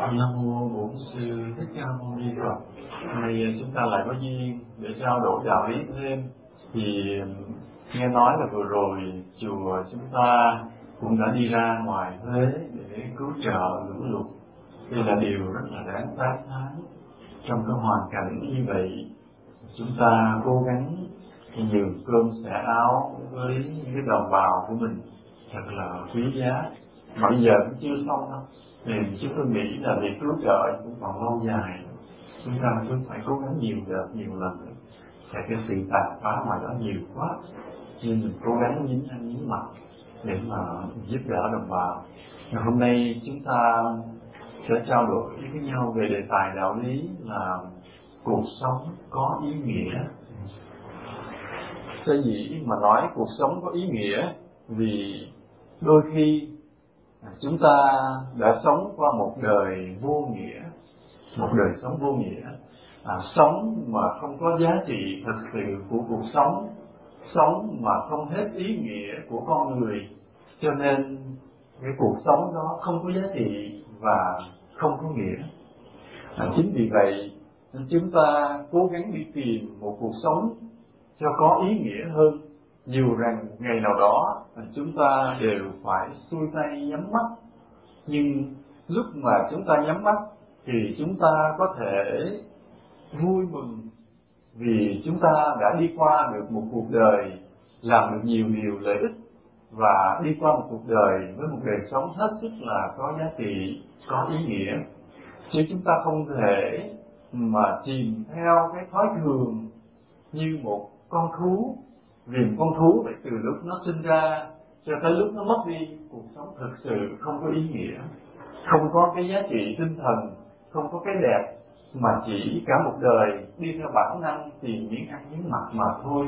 Nam mô Bổn Sư Thích Ca Mâu Ni Phật. Hôm nay chúng ta lại có duyên để trao đổi đạo lý thêm. Thì nghe nói là vừa rồi chùa chúng ta cũng đã đi ra ngoài Huế để cứu trợ lũ lụt. Đây là điều rất là đáng tán thán. Trong cái hoàn cảnh như vậy, chúng ta cố gắng nhường cơm xẻ áo với những cái đồng bào của mình thật là quý giá. Mà bây giờ cũng chưa xong đâu, thì chúng tôi nghĩ là việc cứu trợ cũng còn lâu dài. Chúng ta cứ phải cố gắng nhiều đợt, nhiều lần nữa. Tại cái sự tàn phá ngoài đó nhiều quá, nên mình cố gắng nhín ăn nhín mặt để mà giúp đỡ đồng bào. Ngày hôm nay chúng ta sẽ trao đổi với nhau về đề tài đạo lý là cuộc sống có ý nghĩa. Sở dĩ mà nói cuộc sống có ý nghĩa vì đôi khi chúng ta đã sống qua một đời vô nghĩa, một đời sống vô nghĩa, sống mà không có giá trị thực sự của cuộc sống, sống mà không hết ý nghĩa của con người, cho nên cái cuộc sống đó không có giá trị và không có nghĩa. Chính vì vậy chúng ta cố gắng đi tìm một cuộc sống cho có ý nghĩa hơn, dù rằng ngày nào đó chúng ta đều phải xuôi tay nhắm mắt. Nhưng lúc mà chúng ta nhắm mắt thì chúng ta có thể vui mừng vì chúng ta đã đi qua được một cuộc đời làm được nhiều điều lợi ích, và đi qua một cuộc đời với một đời sống hết sức là có giá trị, có ý nghĩa. Chứ chúng ta không thể mà chìm theo cái thói thường như một con thú, vì một con thú vậy từ lúc nó sinh ra cho tới lúc nó mất đi, cuộc sống thực sự không có ý nghĩa, không có cái giá trị tinh thần, không có cái đẹp, mà chỉ cả một đời đi theo bản năng tìm miếng ăn miếng mặc mà thôi.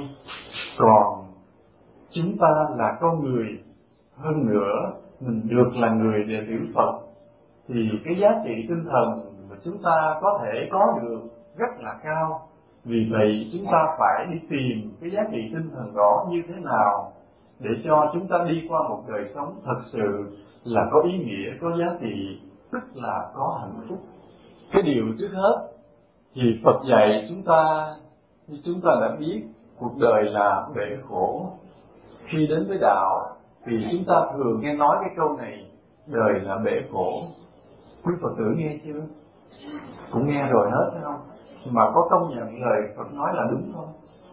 Còn chúng ta là con người, hơn nữa mình được là người đệ tử Phật, thì cái giá trị tinh thần mà chúng ta có thể có được rất là cao. Vì vậy chúng ta phải đi tìm cái giá trị tinh thần đó như thế nào để cho chúng ta đi qua một đời sống thật sự là có ý nghĩa, có giá trị, tức là có hạnh phúc. Cái điều trước hết thì Phật dạy chúng ta, như chúng ta đã biết, cuộc đời là bể khổ. Khi đến với đạo thì chúng ta thường nghe nói cái câu này, đời là bể khổ. Quý Phật tử nghe chưa? Cũng nghe rồi hết phải không? Mà có công nhận lời Phật nói là đúng không?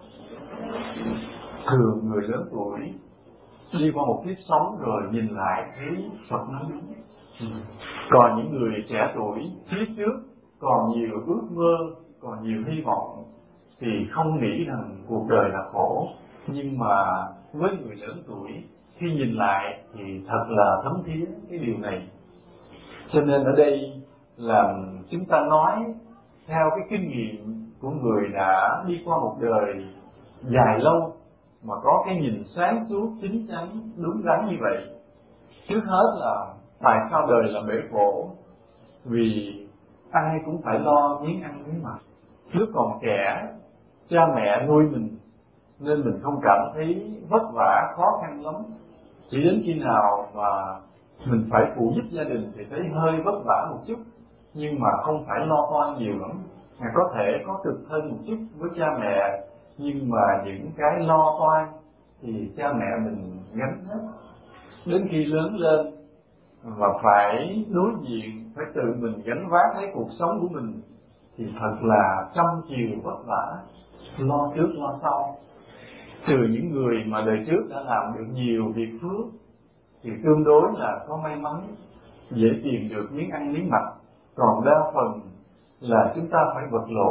Thường người lớn tuổi đi qua một kiếp sống rồi nhìn lại thấy Phật nói đúng. Còn những người trẻ tuổi phía trước còn nhiều ước mơ, còn nhiều hy vọng thì không nghĩ rằng cuộc đời là khổ. Nhưng mà với người lớn tuổi, khi nhìn lại thì thật là thấm thía cái điều này. Cho nên ở đây là chúng ta nói theo cái kinh nghiệm của người đã đi qua một đời dài lâu mà có cái nhìn sáng suốt, chín chắn, đúng đắn như vậy. Trước hết là tại sao đời là bể khổ? Vì ai cũng phải lo miếng ăn miếng mặc. Lúc còn trẻ, cha mẹ nuôi mình nên mình không cảm thấy vất vả, khó khăn lắm. Chỉ đến khi nào mà mình phải phụ giúp gia đình thì thấy hơi vất vả một chút, nhưng mà không phải lo toan nhiều lắm. Có thể có cực hơn một chút với cha mẹ, nhưng mà những cái lo toan thì cha mẹ mình gánh hết. Đến khi lớn lên và phải đối diện, phải tự mình gánh vác lấy cuộc sống của mình thì thật là trăm chiều vất vả, lo trước lo sau. Trừ những người mà đời trước đã làm được nhiều việc phước thì tương đối là có may mắn, dễ tìm được miếng ăn miếng mặc. Còn đa phần là chúng ta phải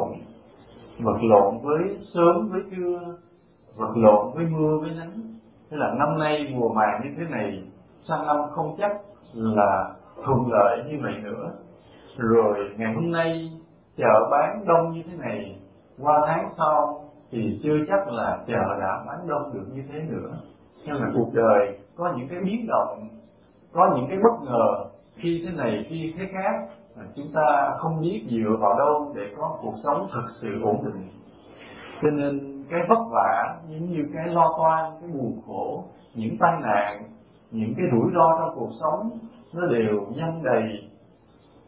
vật lộn với sớm với trưa, vật lộn với mưa với nắng. Thế là năm nay mùa màng như thế này, sang năm không chắc là thuận lợi như vậy nữa. Rồi ngày hôm nay chợ bán đông như thế này, qua tháng sau thì chưa chắc là chợ đã bán đông được như thế nữa. Nên là cuộc đời có những cái biến động, có những cái bất ngờ, khi thế này khi thế khác, chúng ta không biết dựa vào đâu để có cuộc sống thật sự ổn định. Cho nên cái vất vả, giống như cái lo toan, cái buồn khổ, những tai nạn, những cái rủi ro trong cuộc sống nó đều nhân đầy.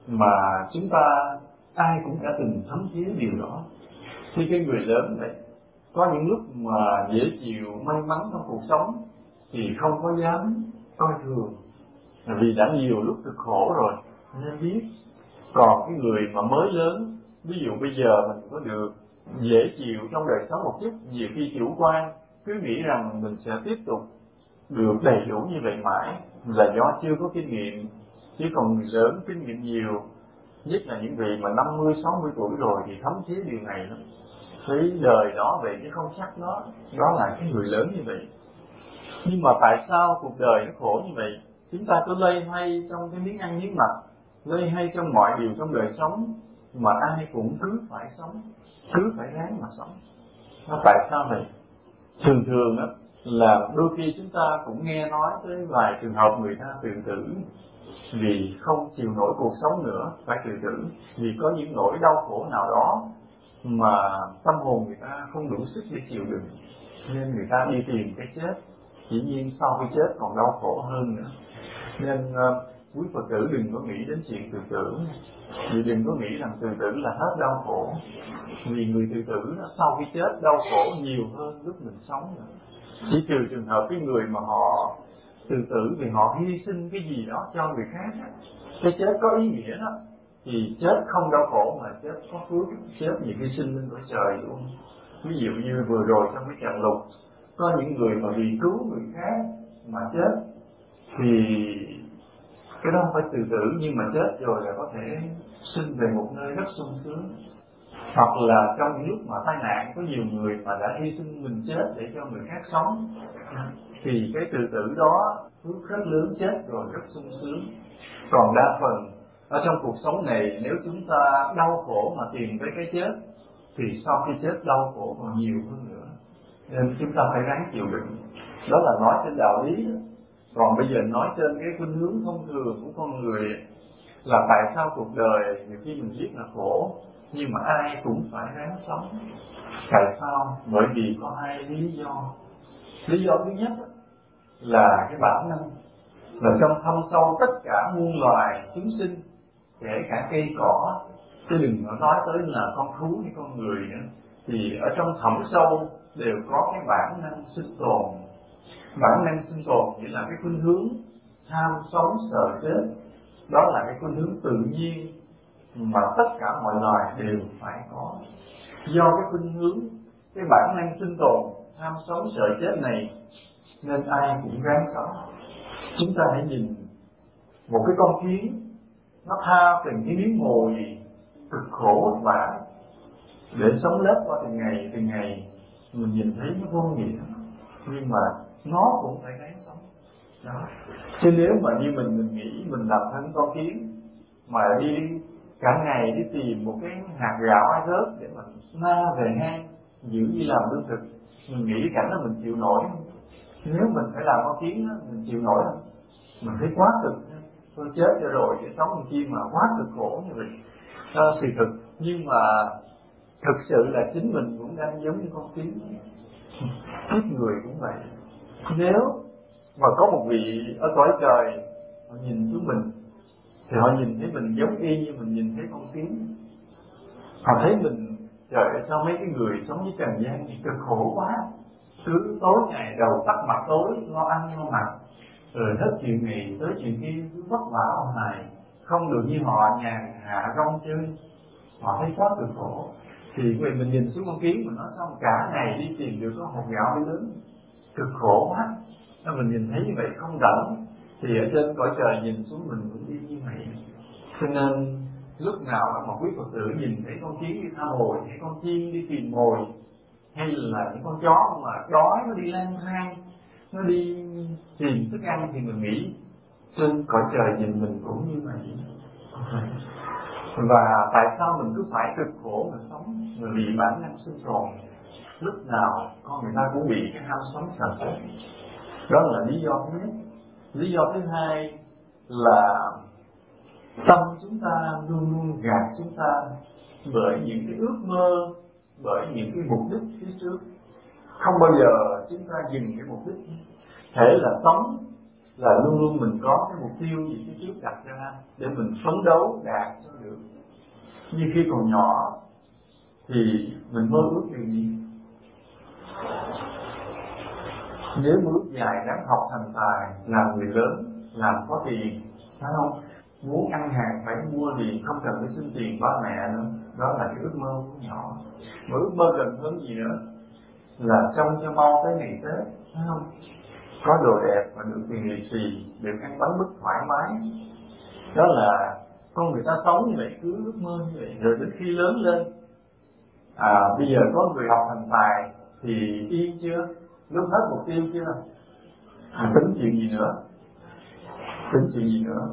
mà chúng ta ai cũng đã từng thấm thía điều đó. Khi cái người lớn vậy, có những lúc mà dễ chịu may mắn trong cuộc sống thì không có dám coi thường, vì đã nhiều lúc cực khổ rồi nên biết. Còn cái người mà mới lớn, ví dụ bây giờ mình có được dễ chịu trong đời sống một chút, nhiều khi chủ quan cứ nghĩ rằng mình sẽ tiếp tục được đầy đủ như vậy mãi, là do chưa có kinh nghiệm. Chứ còn người lớn kinh nghiệm nhiều, nhất là những vị mà 50, 60 tuổi rồi thì thấm thía điều này lắm. Thấy đời đó vậy chứ không chắc đó là cái người lớn như vậy. Nhưng mà tại sao cuộc đời nó khổ như vậy? Chúng ta cứ loay hoay trong cái miếng ăn miếng mặc, loay hoay trong mọi điều trong đời sống, mà ai cũng cứ phải sống, cứ phải ráng mà sống. Nó tại sao vậy? Thường thường á là đôi khi chúng ta cũng nghe nói tới vài trường hợp người ta tự tử vì không chịu nổi cuộc sống nữa, phải tự tử vì có những nỗi đau khổ nào đó mà tâm hồn người ta không đủ sức để chịu đựng, nên người ta đi tìm cái chết. Dĩ nhiên sau khi chết còn đau khổ hơn nữa. Nên quý Phật tử đừng có nghĩ đến chuyện tự tử, vì đừng có nghĩ rằng tự tử là hết đau khổ, vì người tự tử nó sau khi chết đau khổ nhiều hơn lúc mình sống nữa. Chỉ trừ trường hợp cái người mà họ tự tử vì họ hy sinh cái gì đó cho người khác, cái chết có ý nghĩa đó, thì chết không đau khổ mà chết có phước, chết vì hy sinh lên cõi trời luôn. Ví dụ như vừa rồi trong cái trận lụt, có những người mà vì cứu người khác mà chết, thì cái đó không phải tự tử, nhưng mà chết rồi là có thể sinh về một nơi rất sung sướng. Hoặc là trong những lúc mà tai nạn, có nhiều người mà đã hy sinh mình chết để cho người khác sống, thì cái tự tử đó phước rất lớn, chết rồi rất sung sướng. Còn đa phần ở trong cuộc sống này, nếu chúng ta đau khổ mà tìm tới cái chết, thì sau khi chết đau khổ còn nhiều hơn nữa. Nên chúng ta phải ráng chịu đựng. Đó là nói trên đạo lý đó. Còn bây giờ nói trên cái khuynh hướng thông thường của con người là tại sao cuộc đời nhiều khi mình biết là khổ, nhưng mà ai cũng phải ráng sống. Tại sao? Bởi vì có hai lý do. Lý do thứ nhất là cái bản năng, là trong thâm sâu tất cả muôn loài chúng sinh, kể cả cây cỏ, chứ đừng nói tới là con thú hay con người nữa, thì ở trong thẳm sâu đều có cái bản năng sinh tồn. Bản năng sinh tồn nghĩa là cái khuynh hướng tham sống sợ chết. Đó là cái khuynh hướng tự nhiên mà tất cả mọi loài đều phải có. Do cái khuynh hướng, cái bản năng sinh tồn tham sống sợ chết này, nên ai cũng ráng sống. Chúng ta hãy nhìn một cái con kiến, nó tha từng cái miếng mồi cực khổ vất vả để sống lết qua từng ngày, mình nhìn thấy nó vô nghĩa, nhưng mà nó cũng phải ráng sống. Đó. Chứ nếu mà như mình nghĩ mình làm thân con kiến mà đi cả ngày đi tìm một cái hạt gạo ai rớt để mình na về hang giữ như làm lương thực, mình nghĩ cảnh đó mình chịu nổi không? Nếu mình phải làm con kiến đó, mình chịu nổi không? Mình thấy quá cực, tôi chết cho rồi để sống con chim mà quá cực khổ như vậy. Đó là sự thực, nhưng mà thực sự là chính mình cũng đang giống như con kiến. Ít người cũng vậy. Nếu mà có một vị ở cõi trời, họ nhìn xuống mình thì họ nhìn thấy mình giống y như mình nhìn thấy con kiến. Họ thấy mình, trời ơi sao mấy cái người sống với trần gian thì cực khổ quá, cứ tối ngày đầu tắt mặt tối, lo ăn lo mặc, rồi hết chuyện này tới chuyện kia, cứ vất vả ông này, không được như họ nhàn hạ rong chơi. Họ thấy quá cực khổ. Thì mình nhìn xuống con kiến, mình nói xong cả ngày đi tìm được có hột gạo mới lớn, cực khổ quá. Nếu mình nhìn thấy như vậy không rảnh, thì ở trên cõi trời nhìn xuống mình cũng đi như vậy. Cho nên lúc nào mà quý Phật tử nhìn thấy con kiến đi tha mồi, hay con chim đi tìm mồi, hay là những con chó mà đói nó đi lang thang, nó đi tìm thức ăn, thì mình nghĩ trên cõi trời nhìn mình cũng như vậy. Và tại sao mình cứ phải cực khổ mà sống? Bởi vì bản năng sinh tồn, lúc nào con người ta cũng bị cái ham sống sợ chết. Đó là lý do thứ nhất. Lý do thứ hai là tâm chúng ta luôn luôn gạt chúng ta bởi những cái ước mơ, bởi những cái mục đích phía trước. Không bao giờ chúng ta dừng cái mục đích. Thể là sống là luôn luôn mình có cái mục tiêu gì phía trước đặt ra để mình phấn đấu đạt cho được. Như khi còn nhỏ thì mình mơ ước điều gì? Nếu mơ ước dài ráng học thành tài, làm người lớn, làm có tiền, phải không? Muốn ăn hàng phải mua liền, không cần phải xin tiền ba mẹ nữa. Đó là cái ước mơ của nhỏ. Mà ước mơ gần hơn gì nữa là trông cho mau tới ngày Tết, phải không? Có đồ đẹp và được tiền lì xì, được ăn bánh mứt thoải mái. Đó là con người ta sống như vậy, cứ ước mơ như vậy. Rồi đến khi lớn lên, bây giờ có người học thành tài thì yên chưa? Lúc hết mục tiêu chưa? Tính chuyện gì nữa? Tính chuyện gì nữa?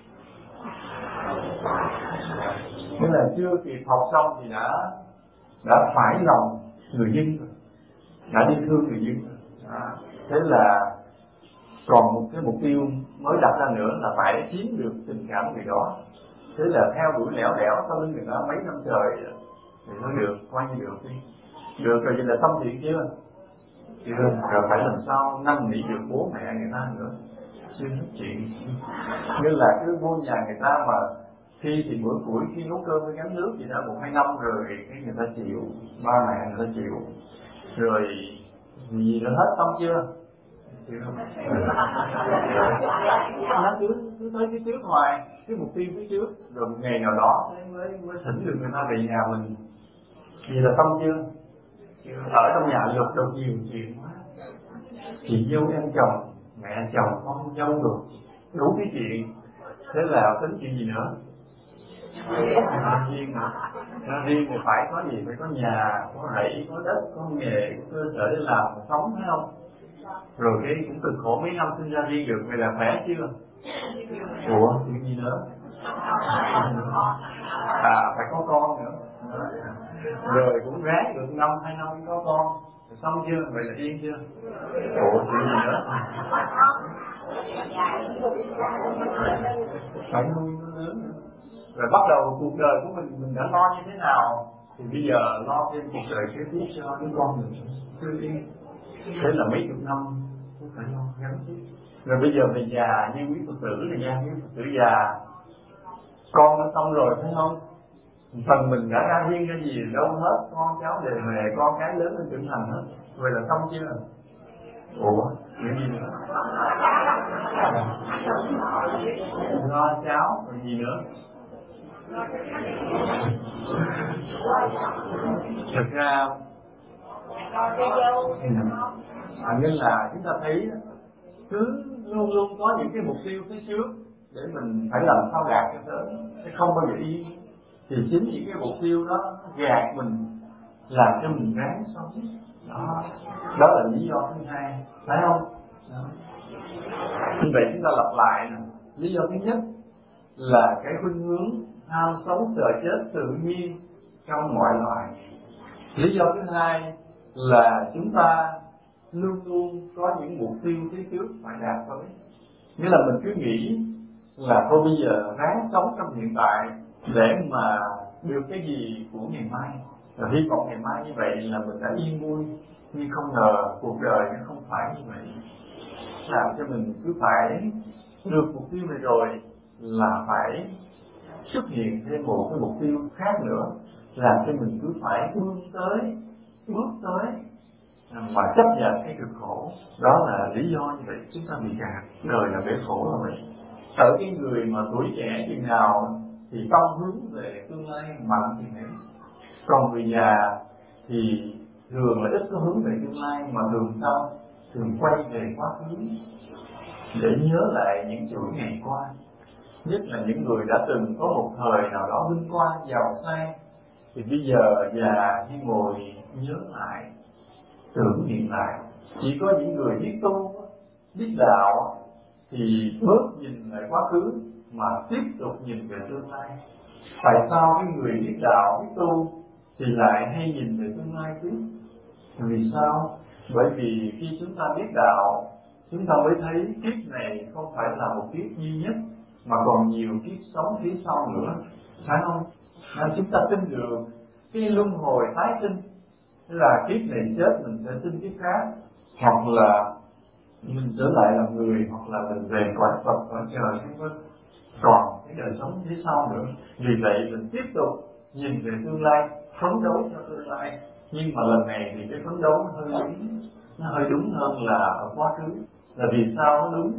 Nghĩa là chưa kịp học xong thì đã phải lòng người dân rồi, đã đi thương người dân rồi. Thế là còn một cái mục tiêu mới đặt ra nữa là phải chiếm được tình cảm người đó. Thế là theo đuổi lẻo đẻo sau lưng người đó mấy năm trời thì nó được, coi như được đi. Được rồi, vậy là tâm thiện chưa? Chưa. Rồi phải làm sao năn nỉ được bố mẹ người ta nữa. Chưa hết chuyện. Nghĩa là cứ vô nhà người ta mà khi thì bữa củi, khi nấu cơm với gắn nước gì đó 1-2 năm rồi cái người ta chịu, ba mẹ người ta chịu. Rồi gì nữa hết xong chưa? Chưa. Nó cứ tới phía trước hoài, cái mục tiêu phía trước, rồi một ngày nào đó mới thỉnh được người ta về nhà mình. Vì là xong chưa? Ở trong nhà lục đục nhiều chuyện quá. Chị dâu em chồng, mẹ chồng con dâu rồi, đủ cái chuyện. Thế là tính chuyện gì nữa? Riêng thì phải có gì? Phải có nhà, có rẫy, có đất, có nghề, có cơ sở để làm, sống, phải không? Rồi cái cũng cực khổ mấy năm sinh ra riêng được, vậy là khỏe chưa? Ủa, chuyện gì nữa? Phải có con nữa. Rồi cũng ráng được 1-2 năm có con. Rồi xong chưa? Vậy là yên chưa? Ủa, chuyện gì nữa? Phải nuôi nó lớn nữa. Rồi bắt đầu cuộc đời của mình đã lo như thế nào thì bây giờ lo thêm cuộc đời kế tiếp cho đứa con mình. Cứ yên. Thế là mấy chục năm cũng phải lo gắn chứ. Rồi bây giờ về già như quý Phật tử là nha, quý Phật tử già, con nó xong rồi phải không? Phần mình đã ra riêng ra gì đâu hết, con cháu đều về, con cái lớn lên trưởng thành hết. Vậy là xong chưa? Ủa, chuyện gì nữa? Lo cháu, rồi gì nữa? Thực ra nên là chúng ta thấy cứ luôn luôn có những cái mục tiêu phía trước để mình phải làm sao đạt cho tới, sẽ không bao giờ yên. Thì chính những cái mục tiêu đó gạt mình, làm cho mình ráng sống. Đó là lý do thứ hai, phải không? Đó. Như vậy chúng ta lặp lại nè. Lý do thứ nhất là cái khuynh hướng ham sống sợ chết tự nhiên trong mọi loài. Lý do thứ hai là chúng ta luôn luôn có những mục tiêu phía trước phải đạt tới. Nghĩa là mình cứ nghĩ là thôi bây giờ ráng sống trong hiện tại để mà được cái gì của ngày mai. Và hy vọng ngày mai như vậy là mình đã yên vui. Nhưng không ngờ cuộc đời nó không phải như vậy. Làm cho mình cứ phải được mục tiêu này rồi là phải xuất hiện thêm một cái mục tiêu khác nữa, làm cho mình cứ phải bước tới mà chấp nhận cái cực khổ. Đó là lý do như vậy chúng ta bị gạt. Đời là bể khổ là vậy. Ở cái người mà tuổi trẻ chừng nào thì tâm hướng về tương lai mạnh chừng ấy. Còn người già thì thường là ít có hướng về tương lai, mà thường sao? Thường quay về quá khứ để nhớ lại những chuỗi ngày qua. Nhất là những người đã từng có một thời nào đó vinh quang giàu sang, thì bây giờ già như ngồi nhớ lại, tưởng niệm lại. Chỉ có những người biết tu, biết đạo thì bớt nhìn lại quá khứ mà tiếp tục nhìn về tương lai. Tại sao cái người biết đạo, biết tu thì lại hay nhìn về tương lai tiếp? Vì sao? Bởi vì khi chúng ta biết đạo, chúng ta mới thấy kiếp này không phải là một kiếp duy nhất, mà còn nhiều kiếp sống phía sau nữa, phải không? Nên chúng ta tin được cái luân hồi tái sinh, là kiếp này chết mình sẽ sinh kiếp khác, hoặc là mình trở lại làm người, hoặc là mình về cõi Phật, cõi trời, không có còn cái đời sống phía sau nữa. Vì vậy mình tiếp tục nhìn về tương lai, phấn đấu cho tương lai. Nhưng mà lần này thì cái phấn đấu nó hơi đúng hơn là ở quá khứ. Là vì sao nó đúng?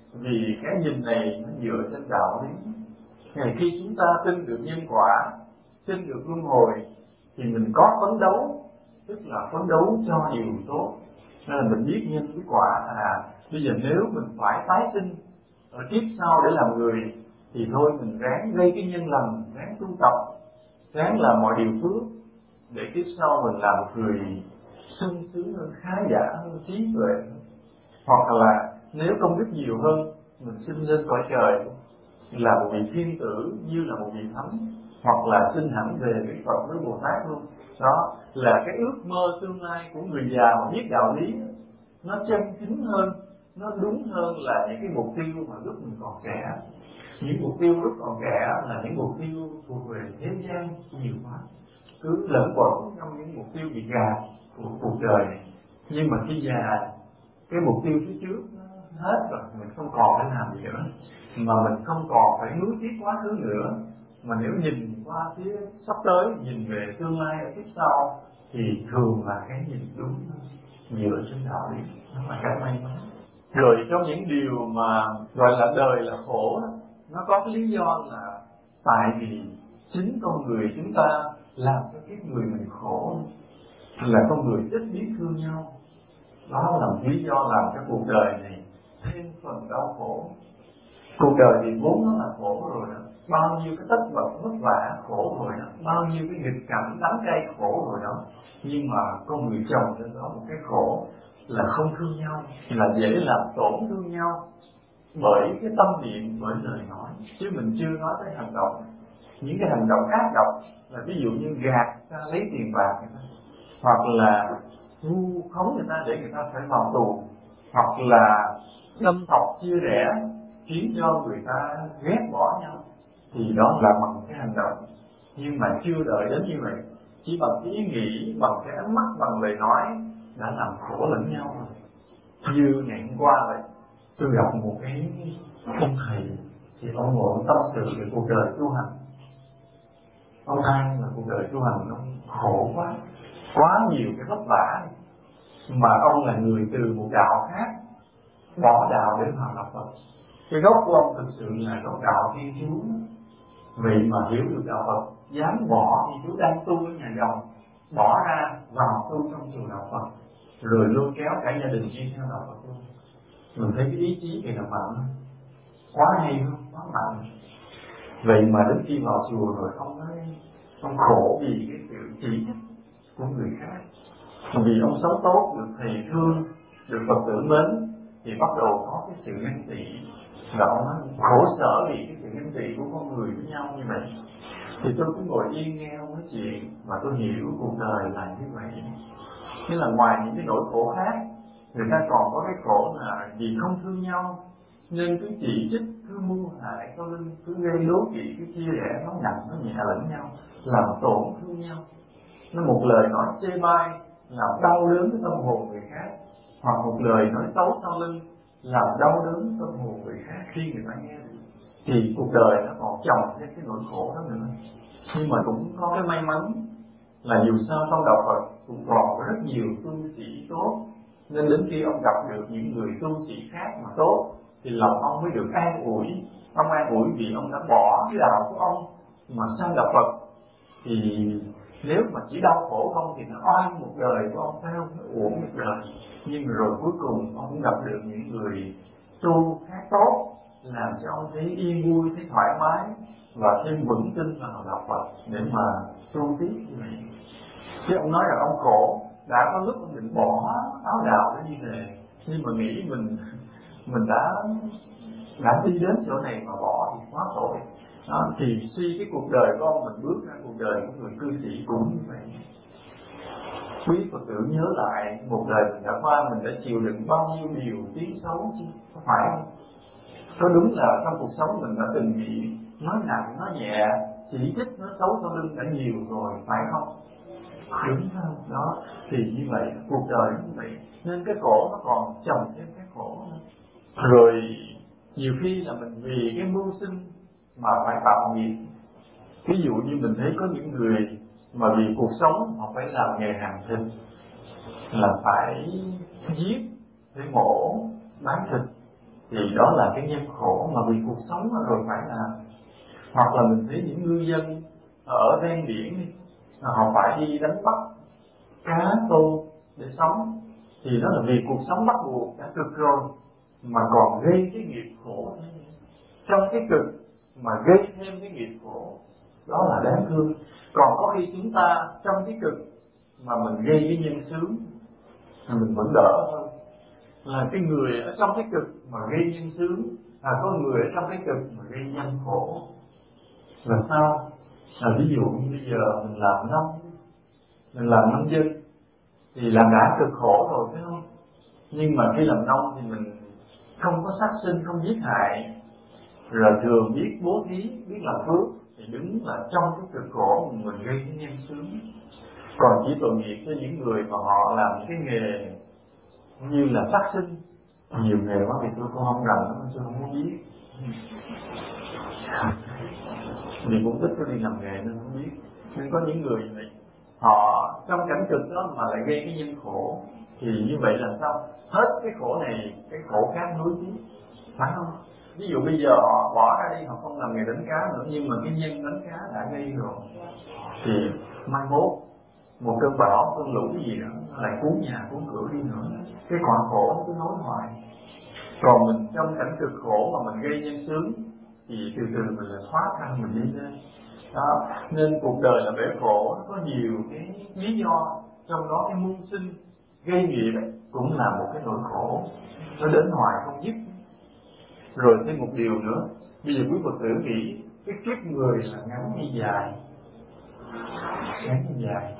Vì cái nhìn này nó dựa trên đạo lý. Ngày khi chúng ta tin được nhân quả, tin được luân hồi, thì mình có phấn đấu, tức là phấn đấu cho điều tốt. Nên là mình biết nhân cái quả, bây giờ nếu mình phải tái sinh ở kiếp sau để làm người, thì thôi mình ráng gây cái nhân lành, ráng tu tập, ráng làm mọi điều phước, để kiếp sau mình làm một người sung sướng hơn, khá giả hơn, trí tuệ hơn. Hoặc là nếu công đức nhiều hơn, mình sinh lên cõi trời là một vị thiên tử, như là một vị thánh, hoặc là sinh hẳn về với Phật với Bồ Tát luôn. Đó là cái ước mơ tương lai của người già mà biết đạo lý, nó chân chính hơn, nó đúng hơn là những cái mục tiêu mà lúc mình còn trẻ. Những mục tiêu lúc còn trẻ là những mục tiêu thuộc về thế gian nhiều quá, cứ lẫn quẩn trong những mục tiêu bị gạt của cuộc đời này. Nhưng mà khi già, cái mục tiêu phía trước nó hết rồi, mình không còn phải làm gì nữa, mà mình không còn phải nuối tiếc quá khứ nữa. Mà nếu nhìn qua phía sắp tới, nhìn về tương lai ở phía sau, thì thường là cái nhìn đúng dựa trên đạo lý, nó là cái may mắn. Rồi trong những điều mà gọi là đời là khổ, nó có cái lý do là tại vì chính con người chúng ta làm cho cái người mình khổ, là con người ít biết thương nhau. Đó là một lý do làm cho cuộc đời này thêm phần đau khổ. Cuộc đời thì vốn nó là khổ rồi đó, bao nhiêu cái tất bật vất vả khổ rồi đó, bao nhiêu cái nghịch cảnh đắng cay khổ rồi đó. Nhưng mà con người chồng lên đó một cái khổ là không thương nhau, là dễ làm tổn thương nhau bởi cái tâm niệm, bởi lời nói, chứ mình chưa nói tới hành động. Những cái hành động ác độc là ví dụ như gạt ta lấy tiền bạc, hoặc là vu khống người ta để người ta phải vào tù, hoặc là đâm thọc chia rẽ khiến cho người ta ghét bỏ nhau, thì đó là bằng cái hành động. Nhưng mà chưa đợi đến như vậy, chỉ bằng cái ý nghĩ, bằng cái ánh mắt, bằng lời nói đã làm khổ lẫn nhau rồi. Như ngày hôm qua vậy, tôi gặp một cái ông thầy, thì ông ngồi tâm sự về cuộc đời tu hành. Ông An là cuộc đời tu hành nó khổ quá nhiều cái vất vả, mà ông là người từ một đạo khác bỏ đạo để vào đạo Phật. Cái gốc của ông thực sự là gốc đạo Thiên Chúa. Vậy mà hiểu được đạo Phật, dám bỏ Thiên Chúa đang tu ở nhà dòng, bỏ ra vào tu trong chùa đạo Phật, rồi lôi kéo cả gia đình đi theo đạo Phật luôn. Mình thấy cái ý chí này là mạnh, quá hay không, quá mạnh. Vậy mà đến khi vào chùa rồi ông khổ vì cái sự chỉ trích của người khác. Vì ông sống tốt, được thầy thương, được Phật tử mến, thì bắt đầu có cái sự ganh tị. Và ông nói khổ sở vì cái sự ganh tị của con người với nhau như vậy. Thì tôi cũng ngồi yên nghe ông nói chuyện, và tôi hiểu cuộc đời là như vậy. Thế là ngoài những cái nỗi khổ khác, người ta còn có cái khổ là vì không thương nhau, nên cứ chỉ trích, cứ mưu hại sau lưng, cứ gây đố kỵ, cứ chia rẽ, nó nặng, nó nhẹ lẫn nhau, làm tổn thương nhau. Nó một lời nói chê bai làm đau đớn cái tâm hồn người khác, hoặc một lời nói xấu sau lưng làm đau đớn tâm hồn người khác khi người ta nghe được. Thì cuộc đời nó còn chồng thêm cái nỗi khổ đó nữa. Nhưng mà cũng có cái may mắn là dù sao trong đạo Phật cũng còn có rất nhiều tu sĩ tốt, nên đến khi ông gặp được những người tu sĩ khác mà tốt, thì lòng ông mới được an ủi. Ông an ủi vì ông đã bỏ cái đạo của ông mà sang đạo Phật. Thì nếu mà chỉ đau khổ không thì nó oan một đời của ông, phải không? Nó uổng một đời. Nhưng rồi cuối cùng ông cũng gặp được những người tu khác tốt, làm cho ông thấy yên vui, thấy thoải mái, và thêm vững tin vào đạo Phật để mà tu tiếp như vậy. Chứ ông nói là ông khổ, đã có lúc ông định bỏ áo đạo để đi về, nhưng mà nghĩ mình đã đi đến chỗ này mà bỏ thì quá tội. Đó, thì suy cái cuộc đời của ông, mình bước ra cuộc đời của người cư sĩ cũng như vậy. Quý Phật tử nhớ lại một đời mình đã qua, mình đã chịu đựng bao nhiêu điều tiếng xấu chứ, có phải không? Có đúng là trong cuộc sống mình đã từng bị nói nặng, nói nhẹ, chỉ trích, nói xấu sau lưng đã nhiều rồi, phải không? Đúng không? Đó, thì như vậy, cuộc đời như vậy. Nên cái khổ nó còn chồng thêm cái khổ. khổ. Rồi nhiều khi là mình vì cái mưu sinh mà phải tạo nghiệp. Ví dụ như mình thấy có những người mà vì cuộc sống họ phải làm nghề hàng thịt, là phải giết, phải mổ, bán thịt, thì đó là cái nhân khổ mà vì cuộc sống rồi phải làm. Hoặc là mình thấy những ngư dân ở ven biển họ phải đi đánh bắt cá tôm để sống, thì đó là vì cuộc sống bắt buộc đã cực rồi mà còn gây cái nghiệp khổ. Trong cái cực mà gây thêm cái nghiệp khổ, đó là đáng thương. Còn có khi chúng ta trong cái cực mà mình gây cái nhân sướng thì mình vẫn đỡ hơn là cái người ở trong cái cực mà gây nhân sướng, là có người ở trong cái cực mà gây nhân khổ. Là sao? Là ví dụ như bây giờ mình làm nông, mình làm nông dân thì làm đã cực khổ rồi phải không? Nhưng mà khi làm nông thì mình không có sát sinh, không giết hại, rồi thường biết bố thí, biết làm phước, thì đứng là trong cái cực khổ mình gây cái nhân sướng. Còn chỉ tội nghiệp cho những người mà họ làm cái nghề như là sát sinh, nhiều nghề quá thì tôi cũng không rành, tôi không muốn biết. Vì cũng thích có đi làm nghề nên không biết. Nhưng có những người này, họ trong cảnh cực đó mà lại gây cái nhân khổ, thì như vậy là sao? Hết cái khổ này, cái khổ khác nối tiếp, phải không? Ví dụ bây giờ họ bỏ ra đi, họ không làm nghề đánh cá nữa, nhưng mà cái nhân đánh cá đã gây rồi, thì mai mốt một cơn bão, cơn lũ gì đó lại cuốn nhà cuốn cửa đi nữa, cái quả khổ nó cứ nối hoài. Còn mình trong cảnh cực khổ mà mình gây nhân sướng thì từ từ mình lại thoát ra, mình đi lên đó. Nên cuộc đời là bể khổ, nó có nhiều cái lý do, trong đó cái mưu sinh gây nghiệp cũng là một cái nỗi khổ, nó đến hoài không dứt. Rồi thêm một điều nữa, bây giờ quý Phật tử nghĩ cái kiếp người là ngắn hay dài? Ngắn hay dài?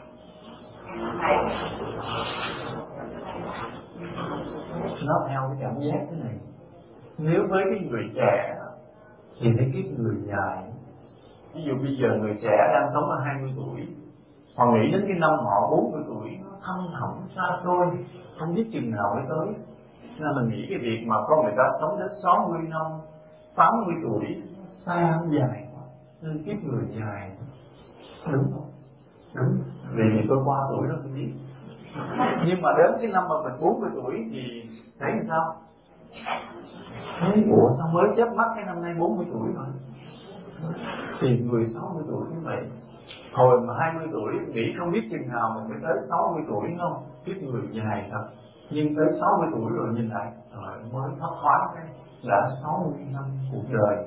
Nó theo cái cảm giác thế này. Nếu với cái người trẻ thì cái kiếp người dài. Ví dụ bây giờ người trẻ đang sống ở 20 tuổi, họ nghĩ đến cái năm họ 40 tuổi nó thâm thẳm xa xôi, không biết chừng nào mới tới. Nên mình nghĩ cái việc mà con người ta sống đến 60 năm, 80 tuổi xa dài quá, nên kiếp người dài. Đúng không? Đúng, vì tôi qua tuổi đó tôi biết. Nhưng mà đến cái năm mà mình 40 tuổi thì thấy làm sao? Thấy ủa sao mới chớp mắt cái năm nay 40 tuổi rồi. Thì người 60 tuổi như vậy, hồi mà 20 tuổi nghĩ không biết chừng nào mình mới tới 60 tuổi không? Kiếp người dài thật. Nhưng tới 60 tuổi rồi nhìn lại, rồi mới thoát thoáng cái đã 60 năm cuộc đời.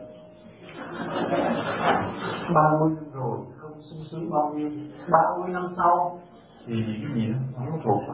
30 năm rồi không sung sướng bao nhiêu, 30 năm sau thì cái gì đó không có thuộc.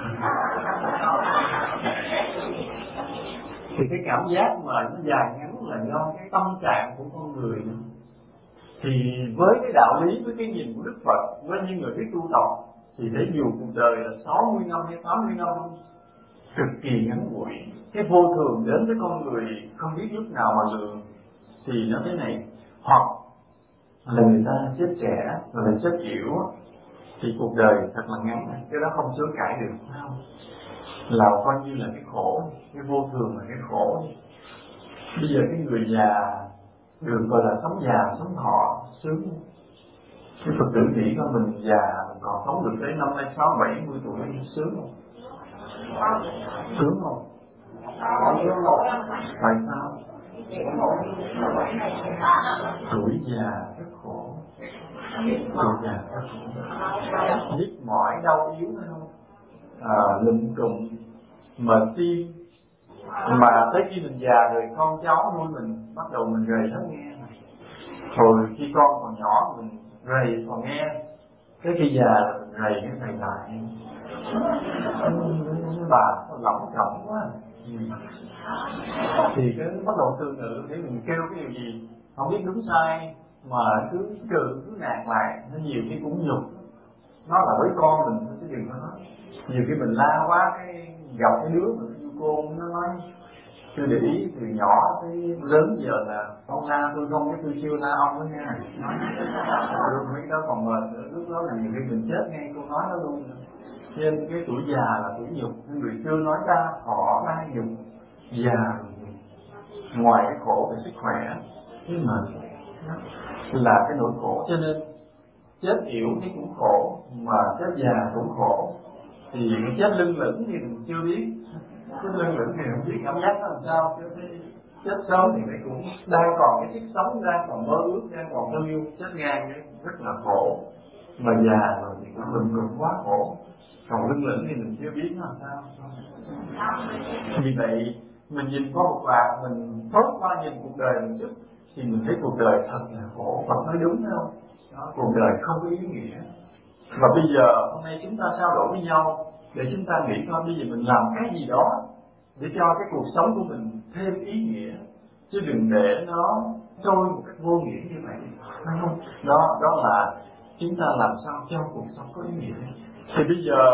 Thì cái cảm giác mà nó dài ngắn là do cái tâm trạng của con người nữa. Thì với cái đạo lý, với cái nhìn của Đức Phật, với những người biết tu tập, thì để dù cuộc đời là 60 năm hay 80 năm cực kỳ ngắn ngủi, cái vô thường đến với con người không biết lúc nào mà lường. Thì nó thế này, hoặc là người ta chết trẻ rồi là chết yểu, thì cuộc đời thật là ngắn, cái đó không chối cãi được, phải không? Là coi như là cái khổ, cái vô thường là cái khổ. Bây giờ cái người già được gọi là sống già, sống thọ, sướng. Cái Phật tử nghĩ coi mình già, mình còn sống được tới 56, 70 tuổi, sướng không? Sướng không? Tại sao? Tuổi già rất khổ. Tuổi già rất khổ. Nhức mỏi, đau yếu hay không? Lụm cụm, mệt tim. Mà tới khi mình già rồi con cháu nuôi mình bắt đầu mình rầy nó nghe. Rồi khi con còn nhỏ mình rầy còn nghe, tới khi già là mình rầy cái rầy lại. Bà nó lỏng trọng quá. Thì cái bắt đầu tư ngữ để mình kêu cái điều gì không biết đúng sai mà cứ cứ nạt lại, nó nhiều khi cũng nhục. Nó là với con mình chứ đừng có nói. Nhiều khi mình la quá cái gặp cái đứa mà yêu cô nó nói tôi để ý từ nhỏ tới lớn giờ là ông la tôi không, cái tôi siêu la ông đó nha. Rồi mấy đó còn mệt nữa, lúc đó là nhiều khi mình chết ngay câu nói đó luôn. Nên cái tuổi già là tuổi nhục, người xưa nói ra họ đa nhục. già ngoài cái khổ về sức khỏe nhưng mà là cái nỗi khổ, cho nên chết yểu thì cũng khổ, mà chết già cũng khổ. Thì cái chết lưng lửng thì mình chưa biết, chết lưng lửng thì không biết cảm giác nó làm sao, chứ chết sớm thì mình cũng đang còn cái sức sống, đang còn mơ ước, đang còn thương yêu. Chết ngang ấy rất là khổ, mà già rồi thì mình cũng quá khổ. Còn lưng lửng thì mình chưa biết nó làm sao. Vì vậy mình nhìn qua một vạt, mình thoát qua nhìn cuộc đời một chút thì mình thấy cuộc đời thật là khổ. Phật nói đúng không? Đó, cuộc đời không có ý nghĩa. Và bây giờ hôm nay chúng ta trao đổi với nhau để chúng ta nghĩ coi bây giờ mình làm cái gì đó để cho cái cuộc sống của mình thêm ý nghĩa, chứ đừng để nó trôi một cách vô nghĩa như vậy, phải không? Đó là chúng ta làm sao cho cuộc sống có ý nghĩa. Thì bây giờ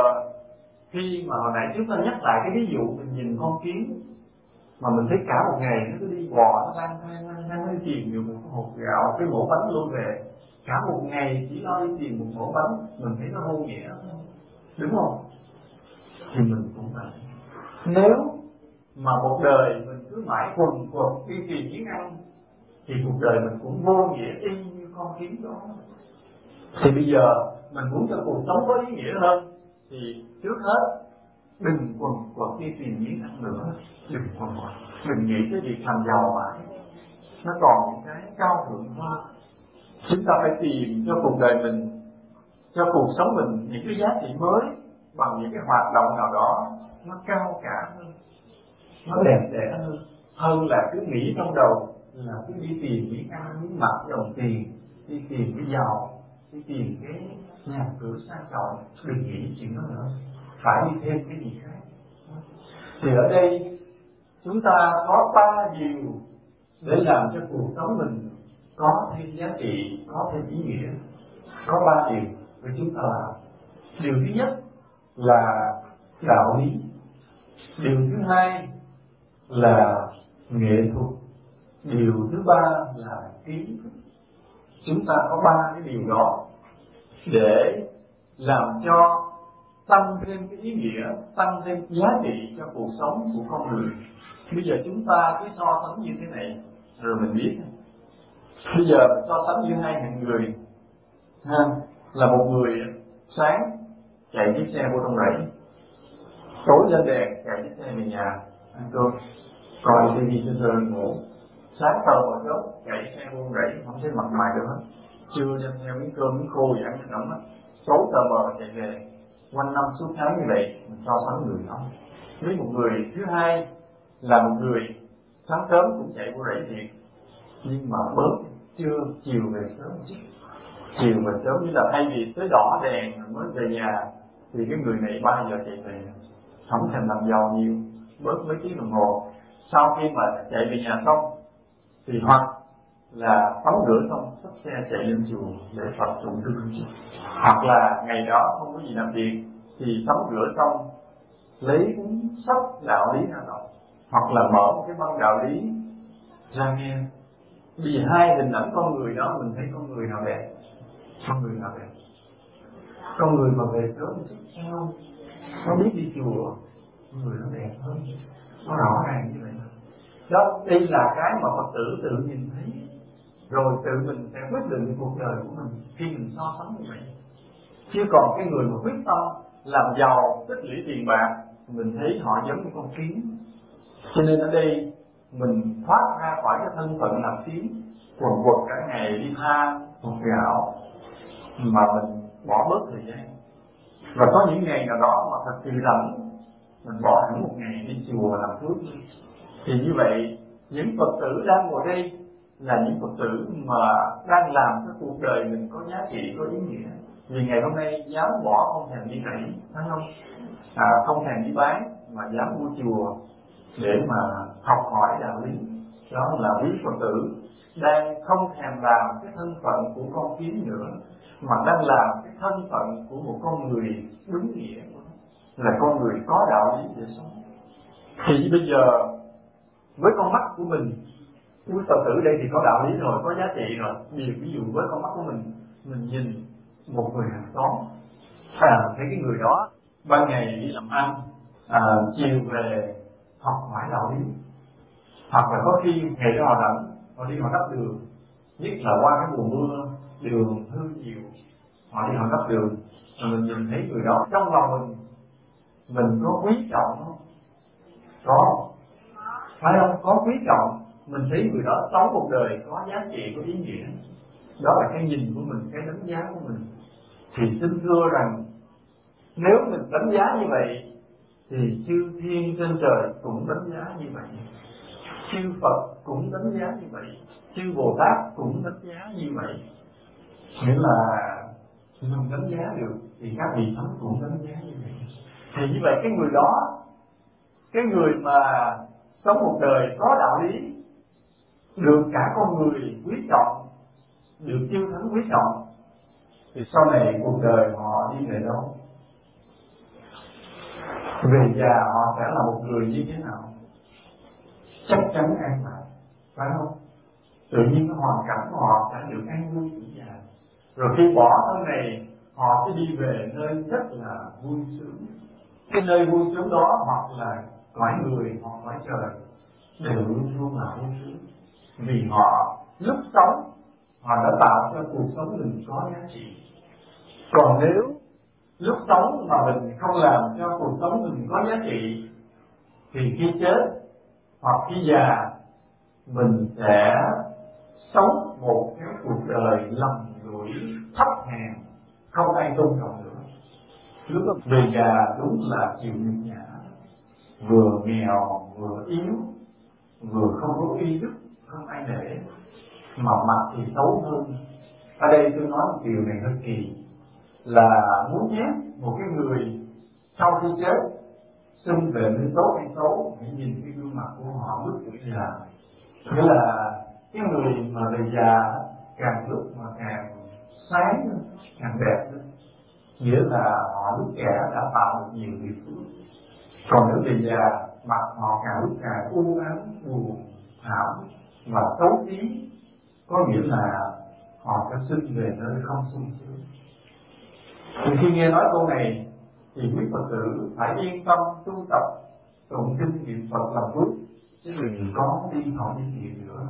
khi mà hồi nãy chúng ta nhắc lại cái ví dụ mình nhìn con kiến mà mình thấy cả một ngày nó cứ đi bò, nó lang thang nó tìm được một hột gạo, cái mẩu bánh luôn về, cả một ngày chỉ lo đi tìm một mẩu bánh, mình thấy nó vô nghĩa, đúng không? Thì mình cũng vậy. Nếu mà một đời mình cứ mãi quần quật đi tìm miếng ăn thì cuộc đời mình cũng vô nghĩa y như con kiến đó. Thì bây giờ mình muốn cho cuộc sống có ý nghĩa hơn thì trước hết đừng quần quật đi tìm miếng ăn nữa, đừng quần quật, đừng nghĩ cái việc thành giàu mãi, nó còn những cái cao thượng hơn. Chúng ta phải tìm cho cuộc đời mình, cho cuộc sống mình những cái giá trị mới bằng những cái hoạt động nào đó nó cao cả hơn, nó đẹp đẽ hơn là cứ nghĩ trong đầu là cứ đi tìm miếng ăn, miếng mặc, đồng tiền, đi tìm cái giàu, đi tìm cái nhà cửa sang trọng. Đừng nghĩ chuyện đó nữa, phải đi thêm cái gì khác. Thì ở đây chúng ta có 3 điều để làm cho cuộc sống mình có thêm giá trị, có thêm ý nghĩa. Có 3 điều để chúng ta làm. Điều thứ nhất là đạo lý, điều thứ hai là nghệ thuật, điều thứ ba là kiến thức. Chúng ta có 3 cái điều đó để làm cho tăng thêm cái ý nghĩa, tăng thêm giá trị cho cuộc sống của con người. Bây giờ chúng ta cứ so sánh như thế này rồi mình biết. Bây giờ mình so sánh giữa hai hạng người ha, là một người sáng chạy chiếc xe vô trong rẫy, tối lên đèn chạy chiếc xe về nhà ăn cơm, coi TV sơ sơ ngủ, sáng tờ mờ chốt chạy xe vô trong rẫy không thấy mặt mày được hết, chưa đem theo miếng cơm miếng khô gì ăn cho nóng hết, tối tờ mờ chạy về, quanh năm suốt tháng như vậy. Mình so sánh người đó với một người thứ hai là một người sáng sớm cũng chạy vô rẫy thiệt nhưng mà bớt chưa chiều về sớm chứ. Chiều về sớm như là thay vì tới đỏ đèn mới về nhà thì cái người này 3 giờ chạy về, không thèm làm giàu nhiều, bớt mấy tiếng đồng hồ. Sau khi mà chạy về nhà xong thì hoặc là tắm rửa xong xách xe chạy lên chùa để Phật tụng kinh, hoặc là ngày đó không có gì làm việc thì tắm rửa xong lấy cuốn sách đạo lý ra đọc, hoặc là mở một cái băng đạo lý ra nghe. Bây giờ hai hình ảnh con người đó mình thấy con người nào đẹp? Con người nào đẹp? Con người mà về sớm thì sao? Nó biết đi chùa, con người nó đẹp hơn, nó rõ ràng như vậy. Đó, đây là cái mà Phật tử tự nhìn thấy, rồi tự mình sẽ quyết định cuộc đời của mình khi mình so sánh như vậy. Chứ còn cái người mà quyết tâm làm giàu, tích lũy tiền bạc, mình thấy họ giống như con kiến. Cho nên ở đây mình thoát ra khỏi cái thân phận làm kiến, quần quật cả ngày đi tha một gạo, mà mình bỏ bớt thời gian. Và có những ngày nào đó mà thật sự rảnh, mình bỏ hẳn một ngày đi chùa làm phước. Thì như vậy những Phật tử đang ngồi đây là những Phật tử mà đang làm cho cuộc đời mình có giá trị, có ý nghĩa. Vì ngày hôm nay dám bỏ không thèm đi rẫy, phải không? Không thèm đi bán mà dám vô chùa để mà học hỏi đạo lý. Đó là quý Phật tử đang không thèm làm cái thân phận của con kiến nữa, mà đang làm cái thân phận của một con người đúng nghĩa, là con người có đạo lý để sống. Thì bây giờ với con mắt của mình, quý Phật tử đây thì có đạo lý rồi, có giá trị rồi. Ví dụ với con mắt của mình nhìn một người hàng xóm, thấy cái người đó ban ngày đi làm ăn, chiều về học hỏi đạo lý, Hoặc là có khi ngày đó họ rảnh, họ đi họ đắp đường, nhất là qua cái mùa mưa đường hư nhiều, họ đi họ đắp đường, rồi mình nhìn thấy người đó trong lòng mình có quý trọng không? Có, phải không? Có quý trọng, mình thấy người đó sống một đời có giá trị, có ý nghĩa. Đó là cái nhìn của mình, cái đánh giá của mình. Thì xin thưa rằng nếu mình đánh giá như vậy thì chư thiên trên trời cũng đánh giá như vậy, chư Phật cũng đánh giá như vậy, chư Bồ Tát cũng đánh giá như vậy. Nghĩa là mình đánh giá được thì các vị thánh cũng đánh giá như vậy. Thì như vậy cái người đó, cái người mà sống một đời có đạo lý, được cả con người quý trọng, được chư thánh quý trọng, thì sau này cuộc đời họ đi về đâu? Về già họ sẽ là một người như thế nào? Chắc chắn an lạc, phải không? Tự nhiên cái hoàn cảnh họ sẽ được an vui tuổi già. Rồi khi bỏ thân này, họ sẽ đi về nơi rất là vui sướng. Cái nơi vui sướng đó hoặc là cõi người hoặc cõi trời đều luôn luôn là vui sướng. Vì họ lúc sống họ đã tạo cho cuộc sống mình có giá trị. Còn nếu lúc sống mà mình không làm cho cuộc sống mình có giá trị thì khi chết hoặc khi già mình sẽ sống một cái cuộc đời lầm lũi thấp hèn, không ai tôn trọng nữa. Lúc đó về già đúng là chịu nhục nhã, vừa nghèo vừa yếu, vừa không có uy đức, không ai để, mà mặt thì xấu hơn. Ở đây tôi nói một điều này hơi kỳ, là muốn biết một cái người sau khi chết sinh về nên tốt hay xấu, hãy nhìn cái gương mặt của họ lúc tuổi già. Nghĩa là cái người mà về già càng lúc mà càng sáng, càng đẹp, nghĩa là họ lúc trẻ đã tạo được nhiều nghiệp phước. Còn nếu về già mặt họ càng lúc càng u ám, buồn, thảm và xấu xí, có nghĩa là họ sẽ sinh về nơi không sung sướng. Thì khi nghe nói câu này thì quý Phật tử phải yên tâm tu tập tụng kinh niệm Phật làm phước, chứ đừng có đi họ đi thiện nữa.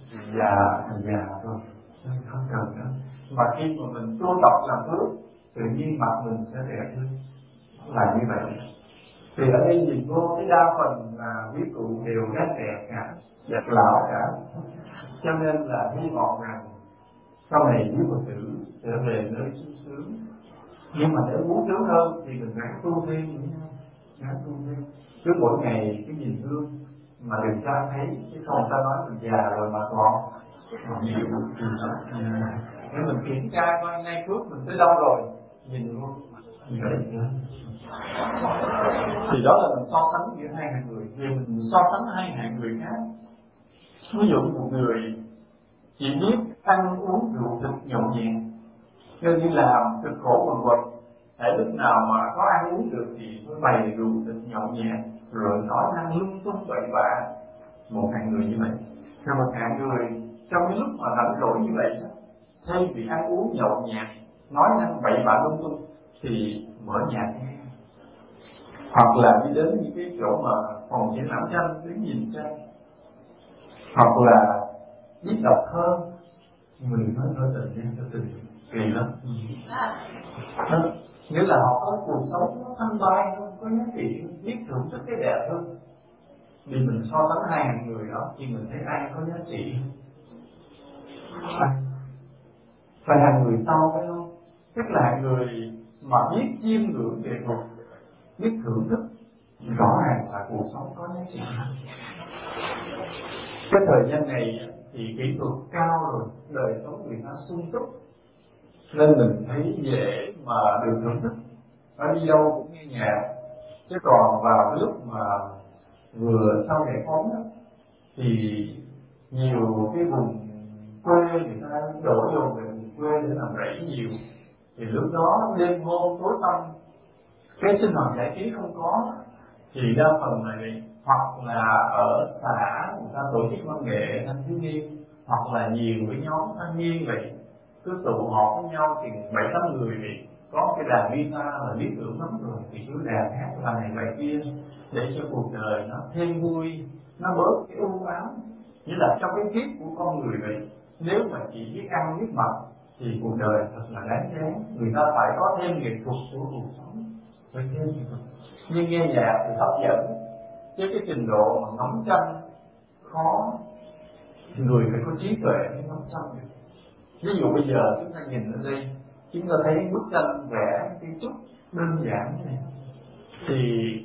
Già thôi, không cần nữa. Mà khi mà mình tu tập làm phước, tự nhiên mặt mình sẽ đẹp hơn. Là như vậy. Thì ở đây nhìn vô cái đa phần là quý cụ đều rất đẹp cả, đẹp lão cả. Cho nên là hy vọng rằng sau này quý Phật tử sẽ về nơi sung sướng. Nhưng mà để muốn sướng hơn thì mình ráng tu thêm nữa nha, ráng tu thêm. Cứ mỗi ngày cái nhìn gương mà đừng cho thấy, chứ không ta nói mình già rồi mà còn nhiều thì đó. Để mình kiểm tra coi nay phước mình tới đâu rồi, nhìn luôn vậy nữa. Thì đó là mình so sánh giữa hai hạng người. Vì mình so sánh hai hạng người khác. Ví dụ một người chỉ biết ăn uống rượu thịt nhậu nhẹt, nên đi làm cực khổ quần quật, hễ lúc nào mà có ăn uống được thì mới bày rượu thịt nhậu nhẹt, rồi nói năng lung tung bậy bạ. Một hạng người như vậy. Rồi một hạng người trong cái lúc mà rảnh rỗi như vậy, thay vì ăn uống nhậu nhẹt, nói năng bậy bạ lung tung, thì mở nhạc nghe, hoặc là đi đến những cái chỗ mà phòng triển lãm tranh đứng nhìn tranh, hoặc là biết đọc thơ, người nói thơ tình nhân thơ tình kỳ lắm. Nghĩa là họ có cuộc sống nó thanh toán hơn, có giá trị, biết thưởng thức cái đẹp hơn. Vì mình so sánh hai hàng người đó thì mình thấy ai có giá trị, phải là người sau phải không? Tức là người mà biết chiêm ngưỡng nghệ thuật, biết thưởng thức, rõ ràng là cuộc sống có giá trị. Cái thời gian này thì kỹ thuật cao rồi, đời sống người ta sung túc, nên mình thấy dễ mà được thưởng thức. Ở đi đâu cũng nghe nhạc. Chứ còn vào cái lúc mà vừa sau giải phóng đó, thì nhiều cái vùng quê người ta đổ vô về vùng quê để làm rẫy nhiều. Thì lúc đó đêm hôm tối tăm, cái sinh hoạt giải trí không có, thì đa phần là vậy. Hoặc là ở xã người ta tổ chức văn nghệ thanh thiếu niên, hoặc là nhiều cái nhóm thanh niên vậy, cứ tụ họp với nhau thì 7-8 người thì có cái đàn guitar là biết tưởng lắm rồi, thì cứ đàn hát bài này bài kia để cho cuộc đời nó thêm vui, nó bớt cái u ám. Nghĩa là trong cái kiếp của con người vậy, nếu mà chỉ biết ăn biết mặc thì cuộc đời thật là đáng chán. Người ta phải có thêm nghệ thuật của cuộc sống, phải thêm nghệ thuật. Nhưng nghe nhạc thì hấp dẫn, chứ cái trình độ mà ngắm tranh khó, người phải có trí tuệ để ngắm tranh được. Ví dụ bây giờ chúng ta nhìn ở đây, chúng ta thấy bức tranh vẽ kiến trúc đơn giản như này, thì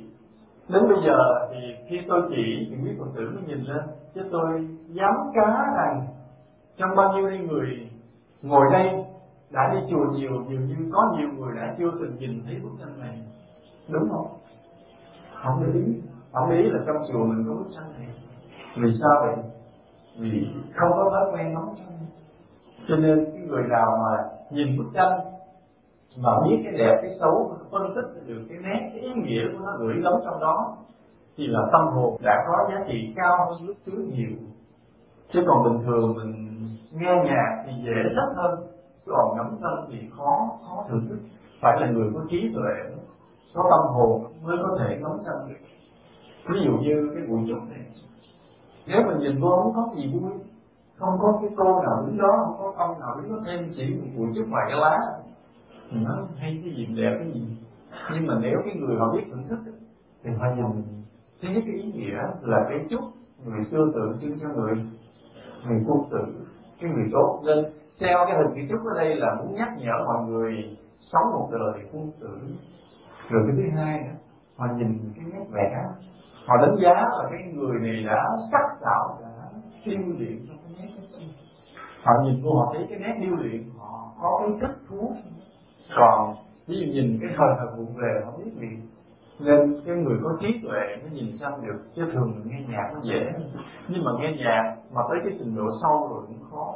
đến bây giờ thì khi tôi chỉ quý Phật tử mới nhìn lên, chứ tôi dám cá rằng trong bao nhiêu người ngồi đây đã đi chùa nhiều, dường như có nhiều người đã chưa từng nhìn thấy bức tranh này, đúng không? Không để ý, không để ý là trong chùa mình có bức tranh này. Vì sao vậy? Vì không có thói quen ngắm tranh. Cho nên cái người nào mà nhìn bức tranh mà biết cái đẹp cái xấu, phân tích được cái nét, cái ý nghĩa của nó gửi gắm trong đó, thì là tâm hồn đã có giá trị cao hơn lúc trước nhiều. Chứ còn bình thường mình nghe nhạc thì dễ thích hơn, còn ngắm tranh thì khó thưởng thức. Phải là người có trí tuệ, có tâm hồn mới có thể ngắm tranh được. Ví dụ như cái buổi chúc này, nếu mình nhìn vô không có gì vui, không có cái cô nào đứng đó, không có ông nào đứng đó thêm, chỉ một buổi chúc vài cái lá, nó hay cái gì đẹp cái gì. Nhưng mà nếu cái người họ biết thưởng thức thì họ nhìn thứ nhất cái ý nghĩa là cái chúc người xưa tượng trưng cho người quân tử, cái người tốt. Nên treo cái hình cái chúc ở đây là muốn nhắc nhở mọi người sống một đời quân tử. Rồi cái thứ hai nữa, họ nhìn cái nét vẽ, họ đánh giá là cái người này đã sắc sảo, đã điêu luyện trong cái nét đó. Họ nhìn vô họ thấy cái nét điêu luyện, họ có cái thích thú. Còn ví dụ nhìn cái thời thật vụng về họ biết liền. Nên cái người có trí tuệ mới nhìn xem được, chứ thường mình nghe nhạc nó dễ, nhưng mà nghe nhạc mà tới cái trình độ sâu rồi cũng khó.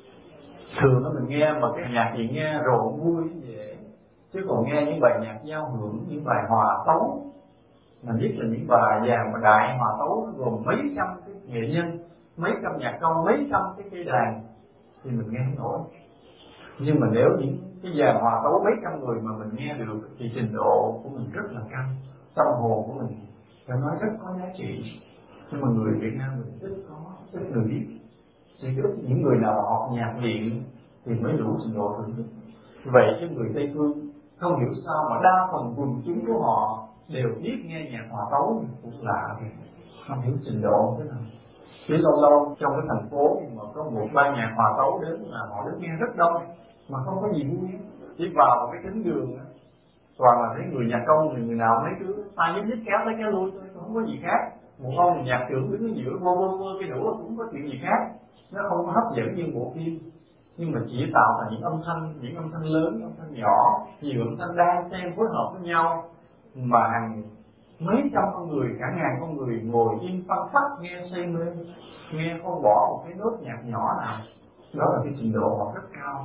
Thường đó mình nghe mà cái nhạc gì nghe rộn vui dễ, chứ còn nghe những bài nhạc giao hưởng, những bài hòa tấu, mà nhất là những bài vàng và đại hòa tấu gồm mấy trăm cái nghệ nhân, mấy trăm nhạc công, mấy trăm cái cây đàn thì mình nghe không nổi. Nhưng mà nếu những cái dàn hòa tấu mấy trăm người mà mình nghe được thì trình độ của mình rất là cao, tâm hồn của mình phải nói rất có giá trị. Nhưng mà người Việt Nam mình ít người biết, chỉ có những người nào học nhạc viện thì mới đủ trình độ thưởng thức. Vậy chứ người Tây Phương không hiểu sao mà đa phần quần chúng của họ đều biết nghe nhạc hòa tấu, cũng lạ thì không hiểu trình độ thế nào. Chỉ lâu lâu trong cái thành phố nhưng mà có một ban nhạc hòa tấu đến là họ đến nghe rất đông mà không có gì vui. Chỉ vào một cái thính đường toàn là thấy người nhạc công, người nào mấy cứ tay nhích nhích kéo tới kéo lui thôi, không có gì khác. Một ông nhạc trưởng đứng ở giữa vơ cái đũa cũng có chuyện gì khác, nó không có hấp dẫn như bộ phim. Nhưng mà chỉ tạo thành những âm thanh lớn, âm thanh nhỏ, nhiều âm thanh đan xen phối hợp với nhau, mà hàng mấy trăm con người, cả ngàn con người ngồi im phăng phắc nghe say mê, nghe không bỏ một cái nốt nhạc nhỏ nào. Đó là cái trình độ họ rất cao.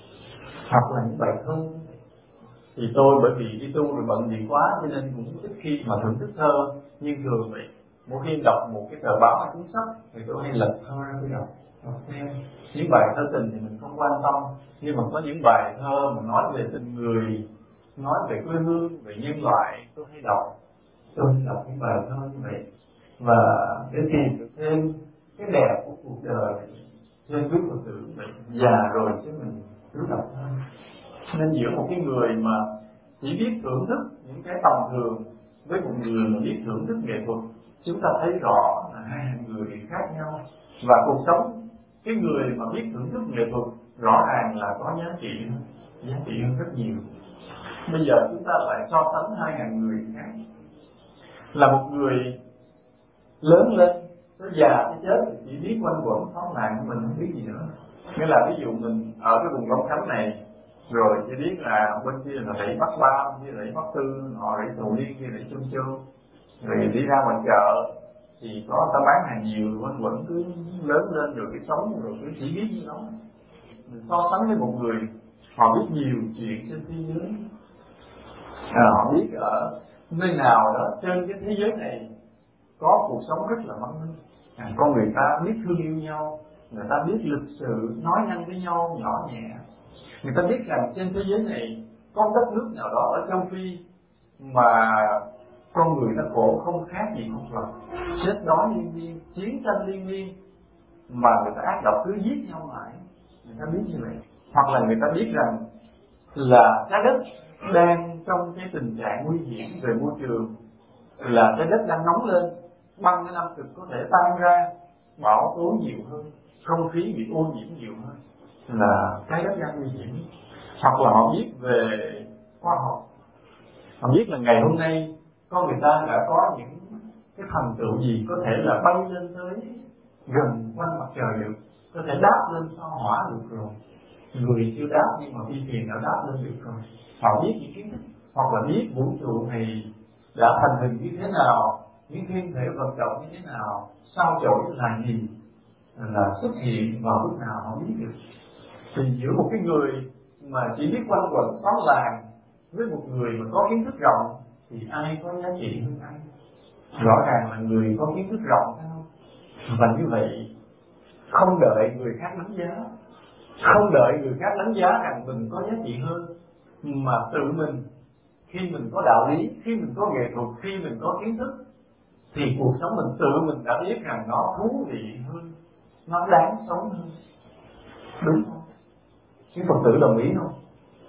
Hoặc là những bài thơ, thì tôi bởi vì đi tu rồi bận gì quá cho nên cũng ít khi mà thưởng thức thơ. Nhưng thường vậy, mỗi khi đọc một cái tờ báo hay cuốn sách thì tôi hay lật thơ ra tôi đọc thêm. Những bài thơ tình thì mình không quan tâm, nhưng mà có những bài thơ mà nói về tình người, nói về quê hương, về nhân loại, tôi hay đọc những bài thơ như vậy, và để tìm được thêm cái đẹp của cuộc đời trên quý Phật tử vậy. Già rồi chứ mình cứ đọc thôi. Nên giữa một cái người mà chỉ biết thưởng thức những cái tầm thường với một người mà biết thưởng thức nghệ thuật, chúng ta thấy rõ là hai người khác nhau. Và cuộc sống, cái người mà biết thưởng thức nghệ thuật rõ ràng là có giá trị hơn rất nhiều. Bây giờ chúng ta lại so sánh hai người khác. Là một người lớn lên, tới già tới chết thì chỉ biết quanh quẩn phóng làng của mình, không biết gì nữa. Nghĩa là ví dụ mình ở cái vùng Long Khánh này, rồi chỉ biết là bên kia là rẫy Bắc Ba, bên kia rẫy Bắc Tư, họ rẫy Sầu Riêng, kia rẫy Trung Châu, rồi đi ra ngoài chợ thì có ta bán hàng nhiều, quanh quẩn cứ lớn lên rồi cái sống rồi cứ chỉ biết như đó. Mình so sánh với một người họ biết nhiều chuyện trên thế giới, họ biết ở nơi nào đó trên cái thế giới này có cuộc sống rất là văn minh, con người ta biết thương yêu nhau, người ta biết lịch sự, nói năng với nhau nhỏ nhẹ, Người ta biết rằng trên thế giới này có đất nước nào đó ở châu Phi mà con người nó khổ không khác gì con vật, chết đói liên miên, chiến tranh liên miên, mà người ta ác độc cứ giết nhau mãi. Người ta biết như vậy. Hoặc là người ta biết rằng là trái đất đang trong cái tình trạng nguy hiểm về môi trường, là trái đất đang nóng lên, băng cái năm cực có thể tan ra, bão tố nhiều hơn, không khí bị ô nhiễm nhiều hơn, là trái đất đang nguy hiểm. Hoặc là họ biết về khoa học, họ biết là ngày hôm nay con người ta đã có những cái thành tựu gì, có thể là bay lên tới gần quanh mặt trời được, có thể đáp lên sao hỏa được rồi. Người chưa đáp nhưng mà phi thuyền đã đáp lên được rồi. Họ biết những kiến thức, hoặc là biết vũ trụ này đã thành hình như thế nào, những thiên thể vận động như thế nào, sao chổi là gì, là xuất hiện vào lúc nào họ biết được. Thì giữa một cái người mà chỉ biết quanh quẩn xóm làng với một người mà có kiến thức rộng thì ai có giá trị hơn ai? Rõ ràng là người có kiến thức rộng, phải không? Và như vậy không đợi người khác đánh giá, không đợi người khác đánh giá rằng mình có giá trị hơn, mà tự mình, khi mình có đạo lý, khi mình có nghệ thuật, khi mình có kiến thức, thì cuộc sống mình tự mình đã biết rằng nó thú vị hơn, nó đáng sống hơn. Đúng không? Chứ Phật tử đồng ý không?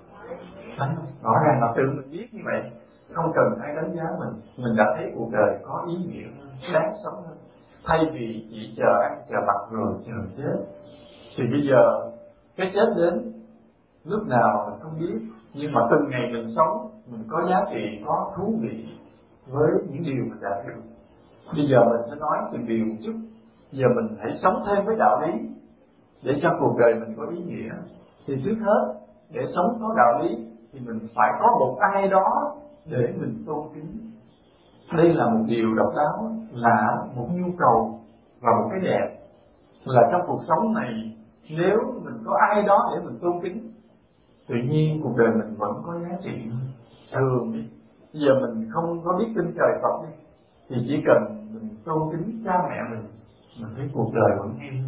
Thấy không? Rõ ràng là tự mình biết như vậy, không cần ai đánh giá mình đã thấy cuộc đời có ý nghĩa hơn, đáng sống hơn, thay vì chỉ chờ ăn chờ mặc rồi chờ chết. Thì bây giờ cái chết đến lúc nào mình không biết, nhưng mà từng ngày mình sống mình có giá trị, có thú vị với những điều mình đã được. Bây giờ mình sẽ nói từng điều một chút. Giờ mình hãy sống thêm với đạo lý để cho cuộc đời mình có ý nghĩa. Thì trước hết, để sống có đạo lý thì mình phải có một ai đó để mình tôn kính. Đây là một điều độc đáo, là một nhu cầu và một cái đẹp, là trong cuộc sống này nếu mình có ai đó để mình tôn kính, tự nhiên cuộc đời mình vẫn có giá trị. Thường đi, bây giờ mình không có biết tin trời Phật đi, thì chỉ cần mình tôn kính cha mẹ mình thấy cuộc đời vẫn hay.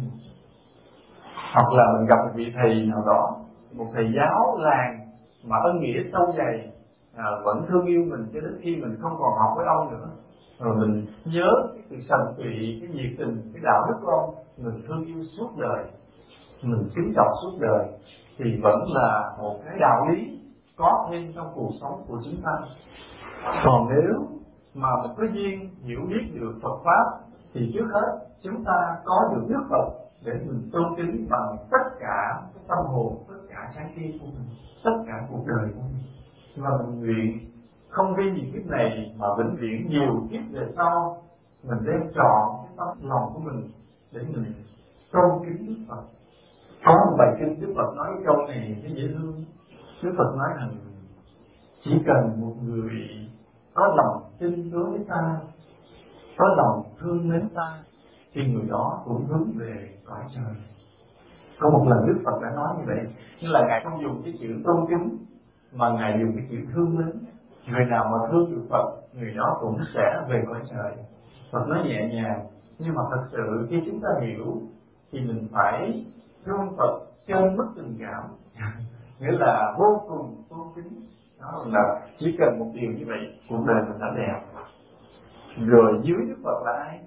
Hoặc là mình gặp một vị thầy nào đó, một thầy giáo làng mà ân nghĩa sâu dày, vẫn thương yêu mình cho đến khi mình không còn học với ông nữa, rồi mình nhớ cái sự sành tụy, cái nhiệt tình, cái đạo đức của ông, mình thương yêu suốt đời, mình kính trọng suốt đời, thì vẫn là một cái đạo lý có thêm trong cuộc sống của chúng ta. Còn nếu mà mình có duyên hiểu biết được Phật pháp, thì trước hết chúng ta có được Đức Phật để mình tôn kính bằng tất cả cái tâm hồn, tất cả trái tim của mình, tất cả cuộc đời của mình. Và mình nguyện không vì những kiếp này mà vĩnh viễn nhiều kiếp về sau, mình đem trọn cái tâm lòng của mình để mình tôn kính Đức Phật. Có một bài kinh Đức Phật nói cái câu này nó dễ thương. Đức Phật nói rằng chỉ cần một người có lòng tin đối với ta, có lòng thương mến ta, thì người đó cũng hướng về cõi trời. Có một lần Đức Phật đã nói như vậy, nhưng là Ngài không dùng cái chữ tôn kính, mà Ngài dùng cái chữ thương mến. Người nào mà thương được Phật, người đó cũng sẽ về cõi trời. Phật nói nhẹ nhàng, nhưng mà thật sự khi chúng ta hiểu thì mình phải thương Phật trên mức tình cảm, nghĩa là vô cùng tôn kính. Đó là chỉ cần một điều như vậy, cuộc đời mình đã đẹp. Rồi dưới Đức Phật là ai?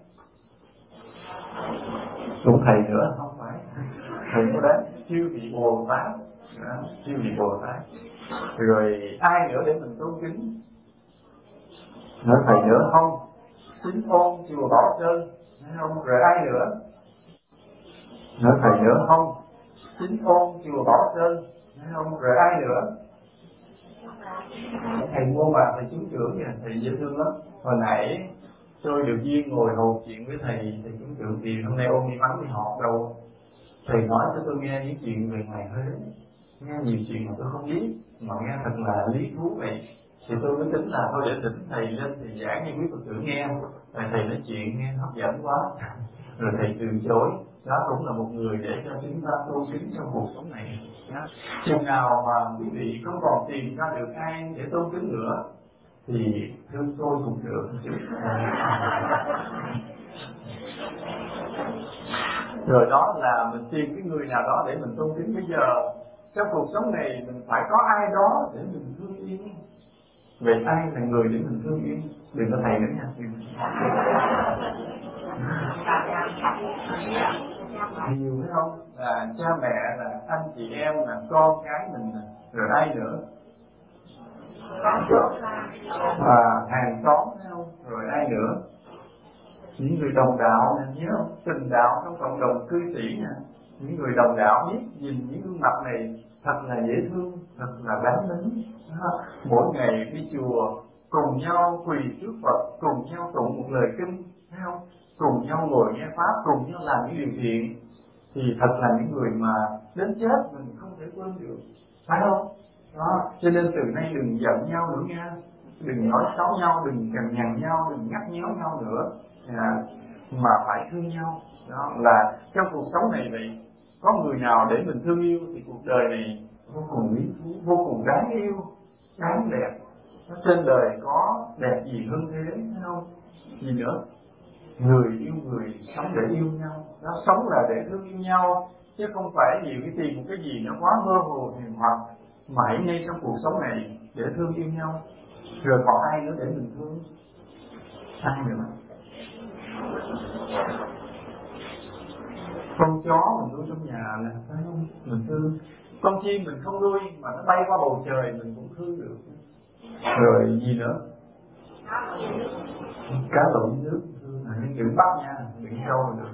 Cũng thầy nữa, không phải thầy có đấy, chư vị Bồ Tát, chư vị Bồ Tát. Rồi ai nữa để mình tôn kính? Nói thầy nữa không? Chính ôn chùa Bảo Sơn, không? Rồi ai nữa? Nói thầy nữa không? Chính ôn chùa Bảo Sơn, không? Rồi ai nữa? Thầy mua mà thầy chú trưởng kìa, thầy dễ thương lắm. Hồi nãy tôi được duyên ngồi hầu chuyện với thầy chú trưởng, thì hôm nay ôn đi vắng đi họp đâu. Thầy nói cho tôi nghe những chuyện về ngày Huế, nghe nhiều chuyện mà tôi không biết, mà nghe thật là lý thú vậy. Thì tôi mới tính là thôi để thỉnh thầy lên thầy giảng cho quý Phật tử nghe. Thầy nói chuyện nghe hấp dẫn quá, rồi thầy từ chối. Đó cũng là một người để cho chúng ta tôn kính trong cuộc sống này. Chừng nào mà quý vị không còn tìm ra được ai để tôn kính nữa, thì thương tôi cũng được một chút. Rồi đó là mình tìm cái người nào đó để mình tôn kính. Bây giờ trong cuộc sống này mình phải có ai đó để mình thương yêu. Vậy ai là người để mình thương yêu? Đừng có thầy nữa nha. Nhiều phải không? Là cha mẹ, là anh chị em, là con cái mình, rồi ai nữa? Hàng xóm phải không? Rồi ai nữa? Những người đồng đạo nè, nhớ không? Tình đạo trong cộng đồng cư sĩ nè. Những người đồng đạo biết nhìn những gương mặt này thật là dễ thương, thật là đáng mến. Mỗi ngày đi chùa cùng nhau quỳ trước Phật, cùng nhau tụng một lời kinh, thấy không? Cùng nhau ngồi nghe pháp, cùng nhau làm những điều thiện, thì thật là những người mà đến chết mình không thể quên được, phải không? Đó, cho nên từ nay đừng giận nhau nữa nha, đừng nói xấu nhau, đừng cằn nhằn nhau, đừng nhắc nhớ nhau nữa, mà phải thương nhau. Đó là trong cuộc sống này vậy, có người nào để mình thương yêu thì cuộc đời này vô cùng lý thú, vô cùng đáng yêu, đáng đẹp. Trên đời có đẹp gì hơn thế, thấy không? Gì nữa? Người yêu người, sống để yêu nhau. Đó, sống là để thương yêu nhau, chứ không phải nhiều cái tìm một cái gì nó quá mơ hồ huyền hoặc, mà hãy ngay trong cuộc sống này để thương yêu nhau. Rồi còn ai nữa để mình thương? Ai nữa? Con chó mình nuôi trong nhà là phải không? Mình thương. Con chim mình không nuôi mà nó bay qua bầu trời mình cũng thương được. Rồi gì nữa? Cá lội nước thương, nhưng đừng bắt nha, đừng câu được.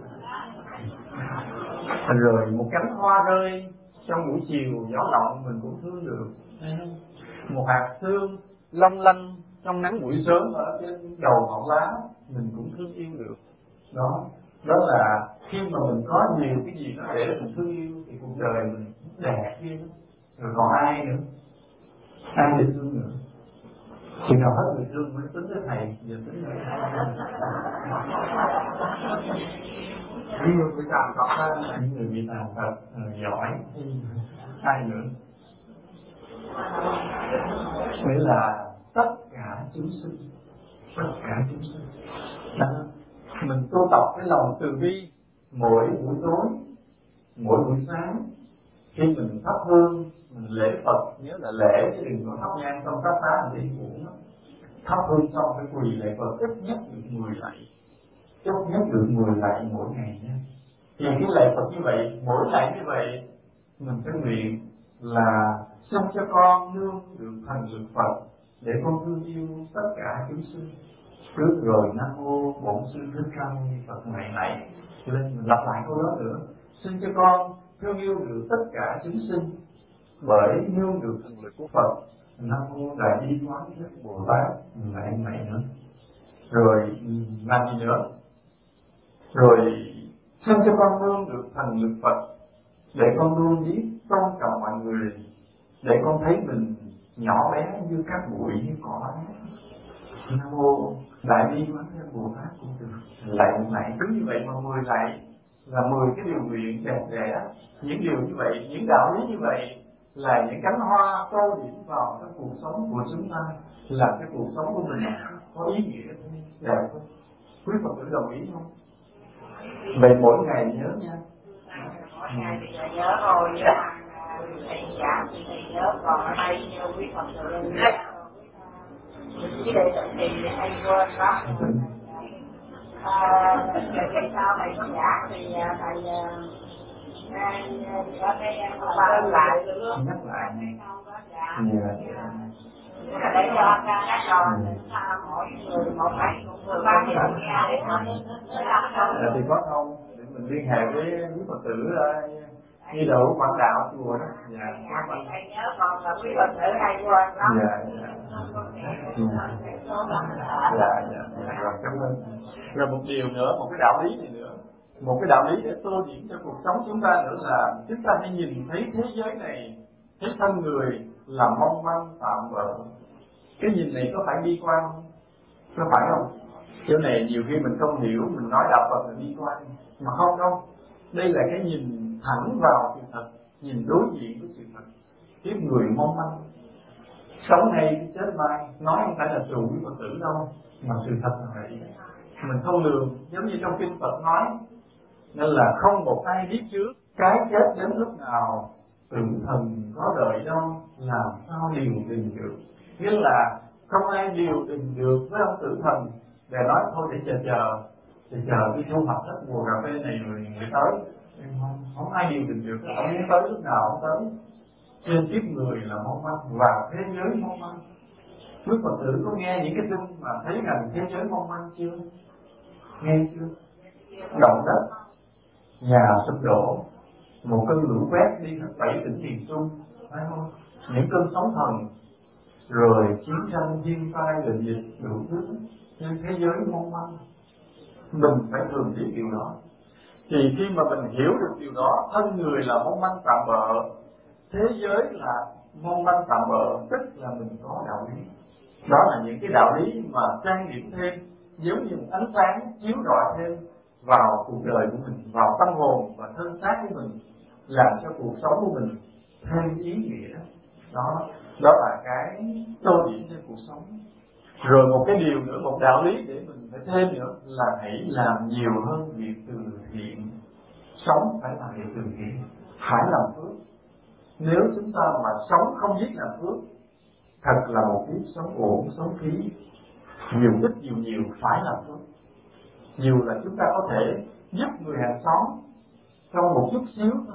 Rồi một cánh hoa rơi trong buổi chiều gió lộng mình cũng thương được. Một hạt sương long lanh trong nắng buổi sớm ở trên đầu ngọn lá mình cũng thương yêu được. Đó là khi mà mình có nhiều cái gì đó để mình thương yêu thì cuộc đời mình đẹp kia. Rồi còn ai nữa? Ai để thương nữa? Khi nào hết người thương mới tính tới thầy, giờ tính tới những người bị tàn tật, những người bị tàn tật giỏi, ai nữa? Nghĩa là tất cả chúng sinh, tất cả chúng sinh. Đó. Mình tu tập cái lòng từ bi mỗi buổi tối, mỗi buổi sáng, khi mình thắp hương, mình lễ Phật, nhớ là lễ chứ đừng có thắp nhang xong thắp tá mình đi ngủ. Thắp hương xong phải quỳ lạy Phật ít nhất được 10 lạy, ít nhất được 10 lạy mỗi ngày nha. Thì cái lạy Phật như vậy, mỗi lạy như vậy, mình phải nguyện là xin cho con nương được thành lực Phật để con thương yêu tất cả chúng sinh. Trước rồi Nam Mô Bổn Sư Thích Ca Mâu Ni Phật này này lên mình lặp lại câu đó nữa. Xin cho con thương yêu được tất cả chúng sinh bởi nương được thần lực của Phật. Nam Mô Đại Bi Quán Thế Bồ Tát là em mẹ nữa. Rồi làm gì nữa? Rồi xin cho con nương được thần lực Phật để con luôn biết tôn trọng mọi người, để con thấy mình nhỏ bé như các bụi như cỏ. Nam Mô Đại Bi Quán Thế Bồ Tát cũng được. Lại cứ như vậy mà 10 lại là 10 cái điều nguyện đẹp đẽ. Những điều như vậy, những đạo lý như vậy là những cánh hoa tô điểm vào trong cuộc sống của chúng ta, làm cái cuộc sống của mình có ý nghĩa đẹp không? Quý Phật tử đồng ý không? Vậy mỗi ngày nhớ nha. Mỗi ngày bây giờ nhớ rồi, thầy giảng thì thầy nhớ, còn ở đây như quý Phật tử chỉ để tự thì thầy quên lắm. Rồi sau thầy có giảng thì thầy có cái phân lại nhắc lại để cho các trò mỗi người một ngày cũng vừa ba điều nghe để thôi. Thì có không để mình liên hệ với quý Phật tử như đầu Quảng Đạo chùa đó. Thầy nhớ còn là quý Phật tử hay quên lắm. Rồi cảm ơn. Rồi một điều nữa, một cái đạo lý này nữa, một cái đạo lý để tô điểm cho cuộc sống chúng ta nữa là chúng ta hãy nhìn thấy thế giới này, thấy thân người là mong manh tạm bợ. Cái nhìn này có phải bi quan không? Có phải không? Chỗ này nhiều khi mình không hiểu, mình nói đạo Phật là bi quan, mà không đâu. Đây là cái nhìn thẳng vào sự thật, nhìn đối diện với sự thật. Cái người mong manh, sống nay chết mai, nói không phải là trù với Phật tử đâu, mà sự thật là vậy. Mình không lường, giống như trong kinh Phật nói, nên là không một ai biết trước cái chết đến lúc nào, Tử thần có đời đâu, làm sao điều đình được. Nghĩa là không ai điều đình được với ông tử thần để nói thôi để chờ cái thu hoạch hết mùa cà phê này rồi người tới. Không ai điều đình được, ông muốn tới lúc nào ông tới. Trên kiếp người là mong manh và thế giới mong manh. Quý Phật tử có nghe những cái tin mà thấy rằng thế giới mong manh chưa? Nghe chưa? Động đất, nhà sụp đổ, một cơn lũ quét đi hết 7 tỉnh miền Trung, phải không? Những cơn sóng thần, rồi chiến tranh, thiên tai, bệnh dịch đủ thứ trên thế giới mong manh. Mình phải thường biết điều đó. Thì khi mà mình hiểu được điều đó, thân người là mong manh tạm bợ, thế giới là mong manh tạm bợ, tức là mình có đạo lý. Đó là những cái đạo lý mà trang điểm thêm, giống như một ánh sáng chiếu rọi thêm vào cuộc đời của mình, vào tâm hồn và thân xác của mình, làm cho cuộc sống của mình thêm ý nghĩa. Đó là cái tô điểm trên cuộc sống. Rồi một cái điều nữa, một đạo lý để mình phải thêm nữa là hãy làm nhiều hơn việc từ thiện. Sống phải làm việc từ thiện, phải làm phước. Nếu chúng ta mà sống không biết làm phước, thật là một kiếp sống ổn, sống phí. Nhiều ít nhiều phải làm phước. Nhiều là chúng ta có thể giúp người hàng xóm trong một chút xíu thôi,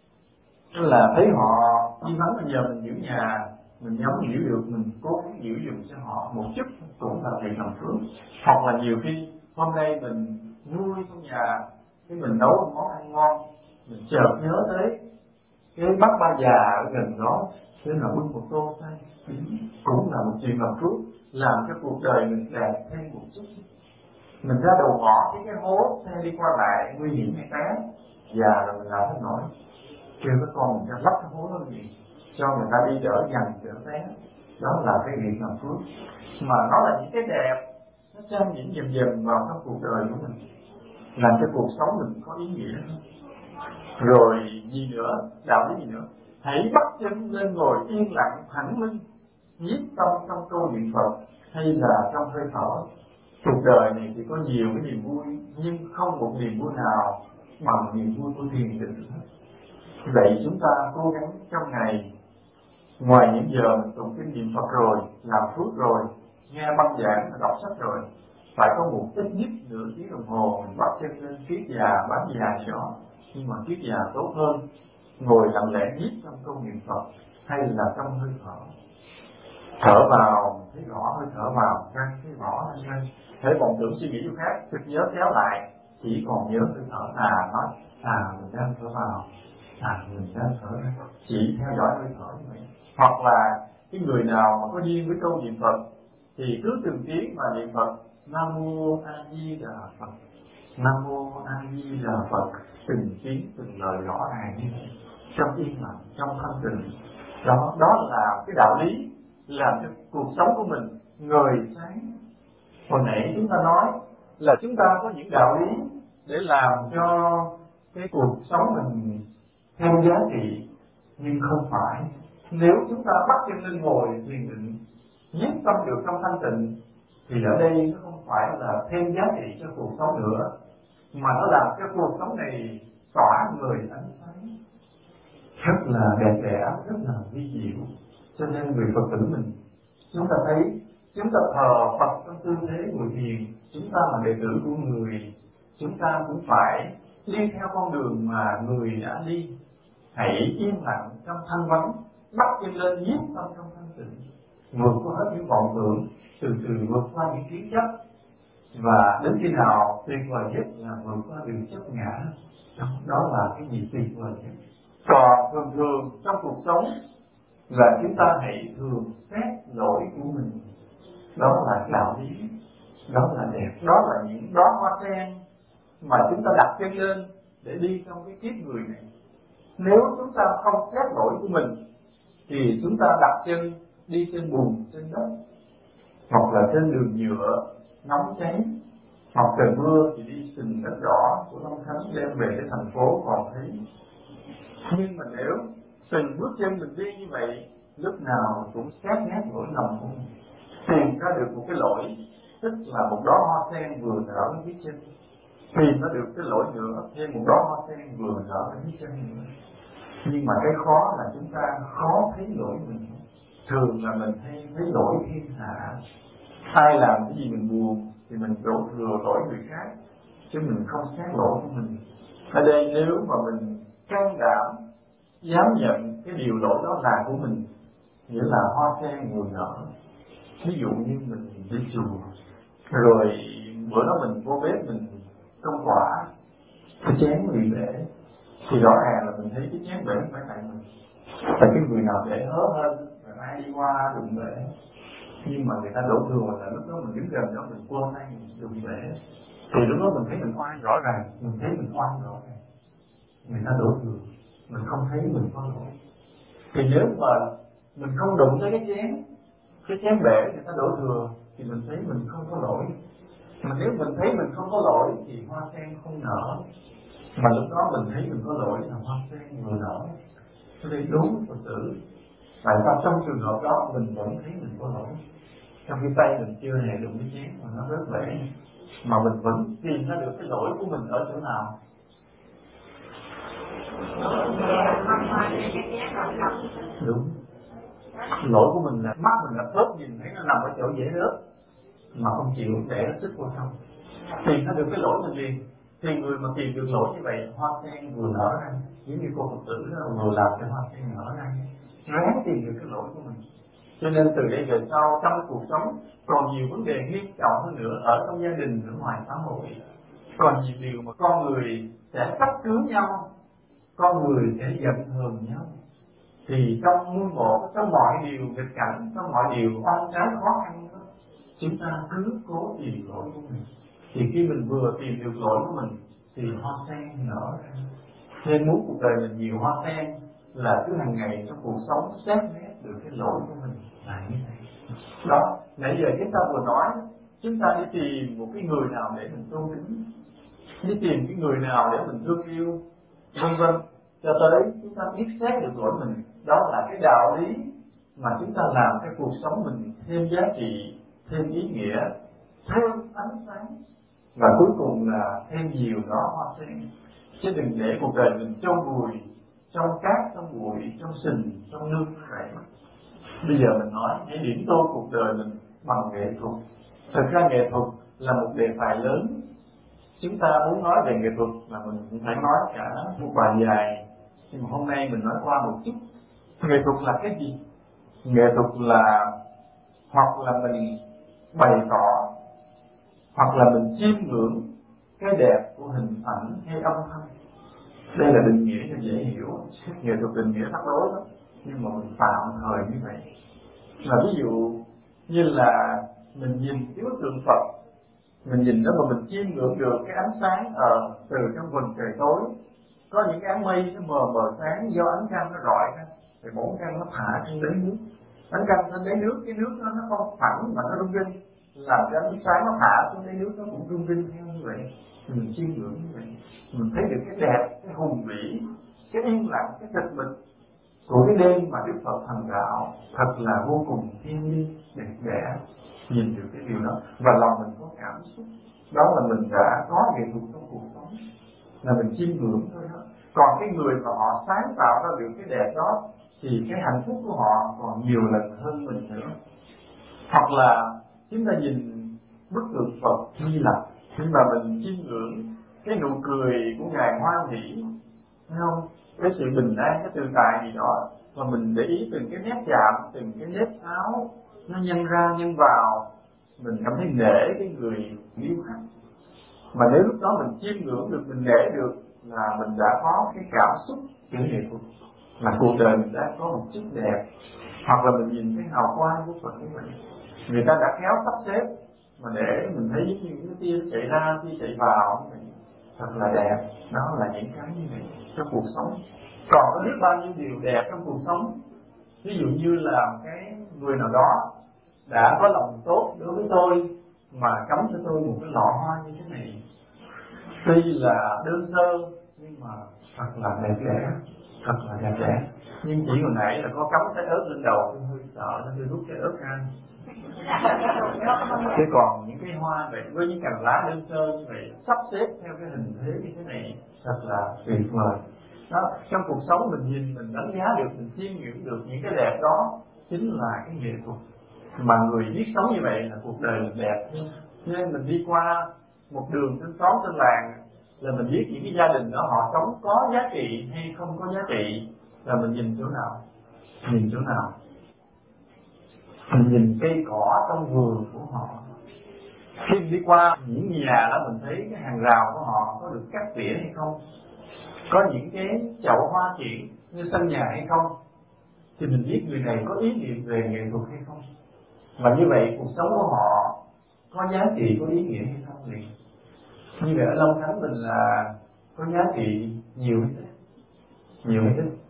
là thấy họ đi vắng, bây giờ mình giữ nhà, mình nhắm giữ được, mình cố gắng giữ dùm cho họ một chút cũng là việc làm phước. Hoặc là nhiều khi hôm nay mình nuôi trong nhà, cái mình nấu một món ăn ngon, mình chợt nhớ tới cái bác ba già ở gần đó, thế là bưng một tô xay, cũng là một chuyện làm phước, làm cho cuộc đời mình đẹp thêm một chút. Mình ra đầu ngõ cái hố xe đi qua lại nguy hiểm hay té, già rồi mình làm hết nổi, kêu các con mình ra lắp cái hố đó gì cho người ta đi đỡ dần đỡ té. Đó là cái việc làm phước, mà nó là những cái đẹp, nó trang điểm dần dần vào trong cuộc đời của mình, làm cho cuộc sống mình có ý nghĩa. Rồi gì nữa, đạo lý gì nữa, hãy bắt chân lên ngồi yên lặng thẳng lưng, nhiếp tâm trong câu niệm Phật hay là trong hơi thở. Cuộc đời này thì có nhiều cái niềm vui, nhưng không một niềm vui nào bằng niềm vui của thiền định. Vậy chúng ta cố gắng trong ngày, ngoài những giờ mình tụng kinh niệm Phật rồi, làm phước rồi, nghe băng giảng, đọc sách rồi, phải có một ít nhất nửa tiếng đồng hồ mình bắt chân lên kiết già, bán già gì đó. Nhưng mà kiết già tốt hơn, ngồi lặng lẽ nhiếp trong câu niệm Phật hay là trong hơi thở. Thở vào thấy rõ hơi thở vào, căng thấy rõ hơn. Thế vọng tưởng suy nghĩ chỗ khác, thực nhớ kéo lại, chỉ còn nhớ hơi thở, nói mình đang thở vào, mình đang thở ra, chỉ theo dõi hơi thở như vậy. Hoặc là cái người nào mà có duyên với câu niệm Phật thì cứ từng tiếng mà niệm Phật, Nam Mô A Di Đà Phật, Nam Mô A Di Đà Phật, từng tiếng từng lời rõ ràng như vậy, trong yên lặng, trong thanh tịnh. Đó là cái đạo lý làm cho cuộc sống của mình ngời sáng. Hồi nãy chúng ta nói là chúng ta có những đạo lý để làm cho cái cuộc sống mình thêm giá trị, nhưng không phải. Nếu chúng ta bắt chân lên ngồi thiền định, nhiếp tâm được trong thanh tịnh, thì ở đây nó không phải là thêm giá trị cho cuộc sống nữa, mà nó làm cho cuộc sống này tỏa người ánh sáng, rất là đẹp đẽ, rất là vi diệu. Cho nên người Phật tử mình, chúng ta thấy chúng ta thờ Phật trong tư thế ngồi thiền, chúng ta là đệ tử của người, chúng ta cũng phải đi theo con đường mà người đã đi. Hãy yên lặng trong thanh vắng, bắt chân lên nhiếp tâm trong thanh tịnh, vượt qua hết những vọng tưởng, từ từ vượt qua những kiến chấp, và đến khi nào tuyệt vời nhất là vượt qua đường chấp ngã. Đó là cái gì tuyệt vời nhất. Còn thường trong cuộc sống là chúng ta hãy thường xét lỗi của mình. Đó là đạo lý, đó là đẹp, đó là những đóa hoa sen mà chúng ta đặt chân lên để đi trong cái kiếp người này. Nếu chúng ta không xét lỗi của mình thì chúng ta đặt chân đi trên bùn, trên đất, hoặc là trên đường nhựa nóng cháy, hoặc trời mưa thì đi sình đất đỏ của Long Khánh đem về cái thành phố còn thấy. Nhưng mà nếu từng bước chân mình đi như vậy, lúc nào cũng xét nét lỗi lầm của mình, tìm ra được một cái lỗi, tức là một đóa hoa sen vừa nở ở phía chân, tìm ra được cái lỗi nữa, thêm một đóa hoa sen vừa nở ở phía chân nữa. Nhưng mà cái khó là chúng ta khó thấy lỗi mình. Thường là mình hay thấy lỗi thiên hạ. Ai làm cái gì mình buồn thì mình đổ thừa lỗi người khác, chứ mình không xét lỗi của mình. Ở đây nếu mà mình can đảm dám nhận cái điều lỗi đó là của mình, nghĩa là hoa sen vừa nở. Ví dụ như mình đi chùa, rồi bữa đó mình vô bếp mình công quả, cái chén bị bể, thì rõ ràng là mình thấy cái chén bể không phải tại mình, tại cái người nào để hớ hơn, rồi ai đi qua đụng bể. Nhưng mà người ta đổ thừa là lúc đó mình đứng gần đó mình quơ tay mình đụng bể, thì lúc đó mình thấy mình oan rõ ràng, mình thấy mình oan rõ ràng. Người ta đổ thừa, mình không thấy mình có lỗi. Thì nếu mà mình không đụng tới cái chén bể người ta đổ thừa, thì mình thấy mình không có lỗi. Mà nếu mình thấy mình không có lỗi thì hoa sen không nở. Mà lúc đó mình thấy mình có lỗi là hoa sen vừa nở. Cho nên đúng Phật tử, tại sao trong trường hợp đó mình vẫn thấy mình có lỗi, trong khi tay mình chưa hề đụng cái chén mà nó rớt bể, mà mình vẫn tìm ra được cái lỗi của mình ở chỗ nào? Đúng. Lỗi của mình là mắt mình là khớp nhìn thấy nó nằm ở chỗ dễ rớt mà không chịu để nó sức vào trong, tìm ra được cái lỗi mình liền. Thì người mà tìm được lỗi như vậy, hoa sen vừa nở ra, giống như cô Phật tử vừa làm cho hoa sen nở ra, ráng tìm được cái lỗi của mình. Cho nên từ đây về sau trong cuộc sống còn nhiều vấn đề nghiêm trọng hơn nữa, ở trong gia đình, ở ngoài xã hội, còn nhiều điều mà con người sẽ trách cứ nhau, con người sẽ giận hờn nhau. Thì trong muôn một, trong mọi điều nghịch cảnh, trong mọi điều oan trái khó khăn đó, chúng ta cứ cố tìm lỗi của mình. Thì khi mình vừa tìm được lỗi của mình thì hoa sen nở ra. Nên muốn cuộc đời mình nhiều hoa sen là cứ hàng ngày trong cuộc sống xét nét được cái lỗi của mình là như thế. Đó, nãy giờ chúng ta vừa nói, chúng ta đi tìm một cái người nào để mình tôn kính, đi tìm cái người nào để mình thương yêu, vân vân, cho tới chúng ta biết xét được lỗi mình. Đó là cái đạo lý mà chúng ta làm cái cuộc sống mình thêm giá trị, thêm ý nghĩa, thêm ánh sáng, và cuối cùng là thêm nhiều đó hoa sen. Chứ đừng để cuộc đời mình trong bụi, trong cát, trong bụi, trong sình, trong nước vậy. Bây giờ mình nói hãy điểm tô cuộc đời mình bằng nghệ thuật. Thực ra nghệ thuật là một đề tài lớn. Chúng ta muốn nói về nghệ thuật là mình cũng phải nói cả một bài dài, nhưng mà hôm nay mình nói qua một chút. Nghệ thuật là cái gì? Nghệ thuật là hoặc là mình bày tỏ, hoặc là mình chiêm ngưỡng cái đẹp của hình ảnh hay âm thanh. Đây là định nghĩa cho dễ hiểu. Nghệ thuật định nghĩa rắc rối lắm, nhưng mà mình tạm thời như vậy. Là ví dụ như là mình nhìn cái bức tượng Phật, mình nhìn đó mà mình chiêm ngưỡng được cái ánh sáng từ trong vầng trời tối. Có những cái áng mây nó mờ mờ sáng do ánh trăng nó rọi ra, thì bóng trăng nó thả trên đáy nước. Ánh trăng lên đáy nước, cái nước nó không phẳng mà nó rung rinh, làm cái ánh sáng nó thả xuống đáy nước nó cũng rung rinh theo như vậy. Mình chiêm ngưỡng như vậy, mình thấy được cái đẹp, cái hùng vĩ, cái yên lặng, cái tịch mịch của cái đêm mà Đức Phật thành đạo, thật là vô cùng thiên nhiên, đẹp đẽ. Nhìn được cái điều đó và lòng mình có cảm xúc, đó là mình đã có nghệ thuật trong cuộc sống, là mình chiêm ngưỡng thôi đó. Còn cái người mà họ sáng tạo ra được cái đẹp đó thì cái hạnh phúc của họ còn nhiều lần hơn mình nữa. Hoặc là chúng ta nhìn bức tượng Phật Di Lặc, nhưng mà mình chiêm ngưỡng cái nụ cười của Ngài hoan hỷ, thấy không? Cái sự bình an, cái tự tại gì đó, mà mình để ý từng cái nét chạm, từng cái nếp áo nó nhân ra nhân vào, mình cảm thấy nể cái người điêu khắc. Mà nếu lúc đó mình chiêm ngưỡng được, mình nể được, là mình đã có cái cảm xúc kiểu nghệ thuật, là cuộc đời mình đã có một chút đẹp. Hoặc là mình nhìn cái hào quang của Phật như vậy, người ta đã khéo sắp xếp mà để mình thấy những cái tia chạy ra, tia chạy vào, thật là đẹp. Đó là những cái như vậy trong cuộc sống. Còn có biết bao nhiêu điều đẹp trong cuộc sống. Ví dụ như là cái người nào đó đã có lòng tốt đối với tôi mà cắm cho tôi một cái lọ hoa như thế này, tuy là đơn sơ nhưng mà thật là đẹp đẽ, thật là đẹp đẽ. Nhưng chỉ hồi nãy là có cắm trái ớt lên đầu, tôi hơi sợ nên tôi rút trái ớt ra. Thế còn những cái hoa vậy với những cành lá đơn sơ như vậy, sắp xếp theo cái hình thế như thế này, thật là tuyệt vời. đó. Trong cuộc sống mình nhìn, mình đánh giá được, mình chiêm nghiệm được những cái đẹp đó chính là cái nghệ thuật. Mà người biết sống như vậy là cuộc đời mình đẹp hơn. Nên mình đi qua một đường trên xóm trên làng là mình biết những cái gia đình đó họ sống có giá trị hay không có giá trị, là mình nhìn chỗ nào? Nhìn chỗ nào? Mình nhìn cây cỏ trong vườn của họ. Khi mình đi qua những nhà đó mình thấy cái hàng rào của họ có được cắt tỉa hay không, có những cái chậu hoa kiển như sân nhà hay không, thì mình biết người này có ý niệm về nghệ thuật hay không. Và như vậy cuộc sống của họ có giá trị, có ý nghĩa hay không liền. Như vậy ở Long Khánh mình là có giá trị nhiều hay ít? Nhiều hay ít?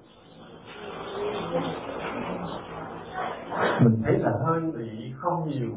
Mình thấy là hơi bị không nhiều,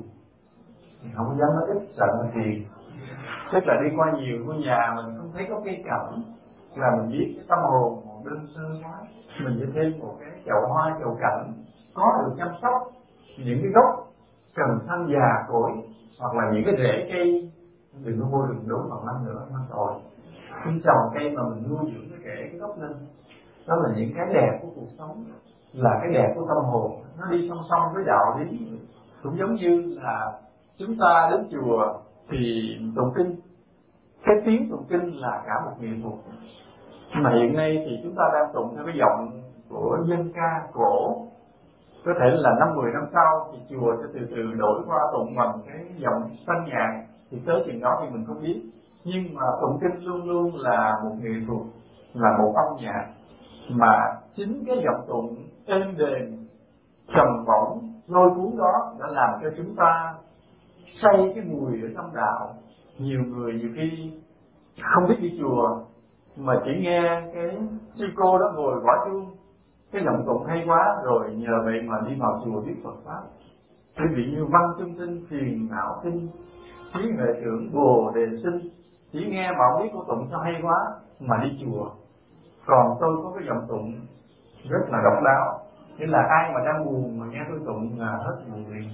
không dám nói ít, sợ nói tiền. Tức là đi qua nhiều ngôi nhà mình không thấy có cây cảnh, là mình biết cái tâm hồn đơn sơ quá. Mình sẽ thêm một cái chậu hoa, chậu cảnh có được chăm sóc, những cái gốc cần thân già cỗi, hoặc là những cái rễ cây đừng có mua đừng đốn bằng năm nữa, năm rồi. Khi trồng cây mà mình nuôi dưỡng cái rễ cái gốc lên, đó là những cái đẹp của cuộc sống, là cái đẹp của tâm hồn. Nó đi song song với đạo lý. Cũng giống như là chúng ta đến chùa thì tụng kinh, cái tiếng tụng kinh là cả một nghệ thuật. Mà hiện nay thì chúng ta đang tụng theo cái giọng của dân ca cổ. Có thể là 5-10 năm sau thì chùa sẽ từ từ đổi qua tụng bằng cái giọng thanh nhạc, thì tới chừng đó thì mình không biết. Nhưng mà tụng kinh luôn luôn là một nghệ thuật, là một âm nhạc. Mà chính cái giọng tụng êm đềm, trầm bổng, lôi cuốn đó đã làm cho chúng ta say cái mùi ở trong đạo. Nhiều người nhiều khi không biết đi chùa mà chỉ nghe cái sư cô đó ngồi gõ chuông, cái giọng tụng hay quá, rồi nhờ vậy mà đi vào chùa biết Phật pháp. Quý vị như văn trung tinh, phiền não tinh, trí huệ trưởng, bồ đề sinh, chỉ nghe bảo biết cô tụng sao hay quá mà đi chùa. Còn tôi có cái giọng tụng rất là độc đáo, nghĩa là ai mà đang buồn mà nghe tôi tụng là hết buồn liền.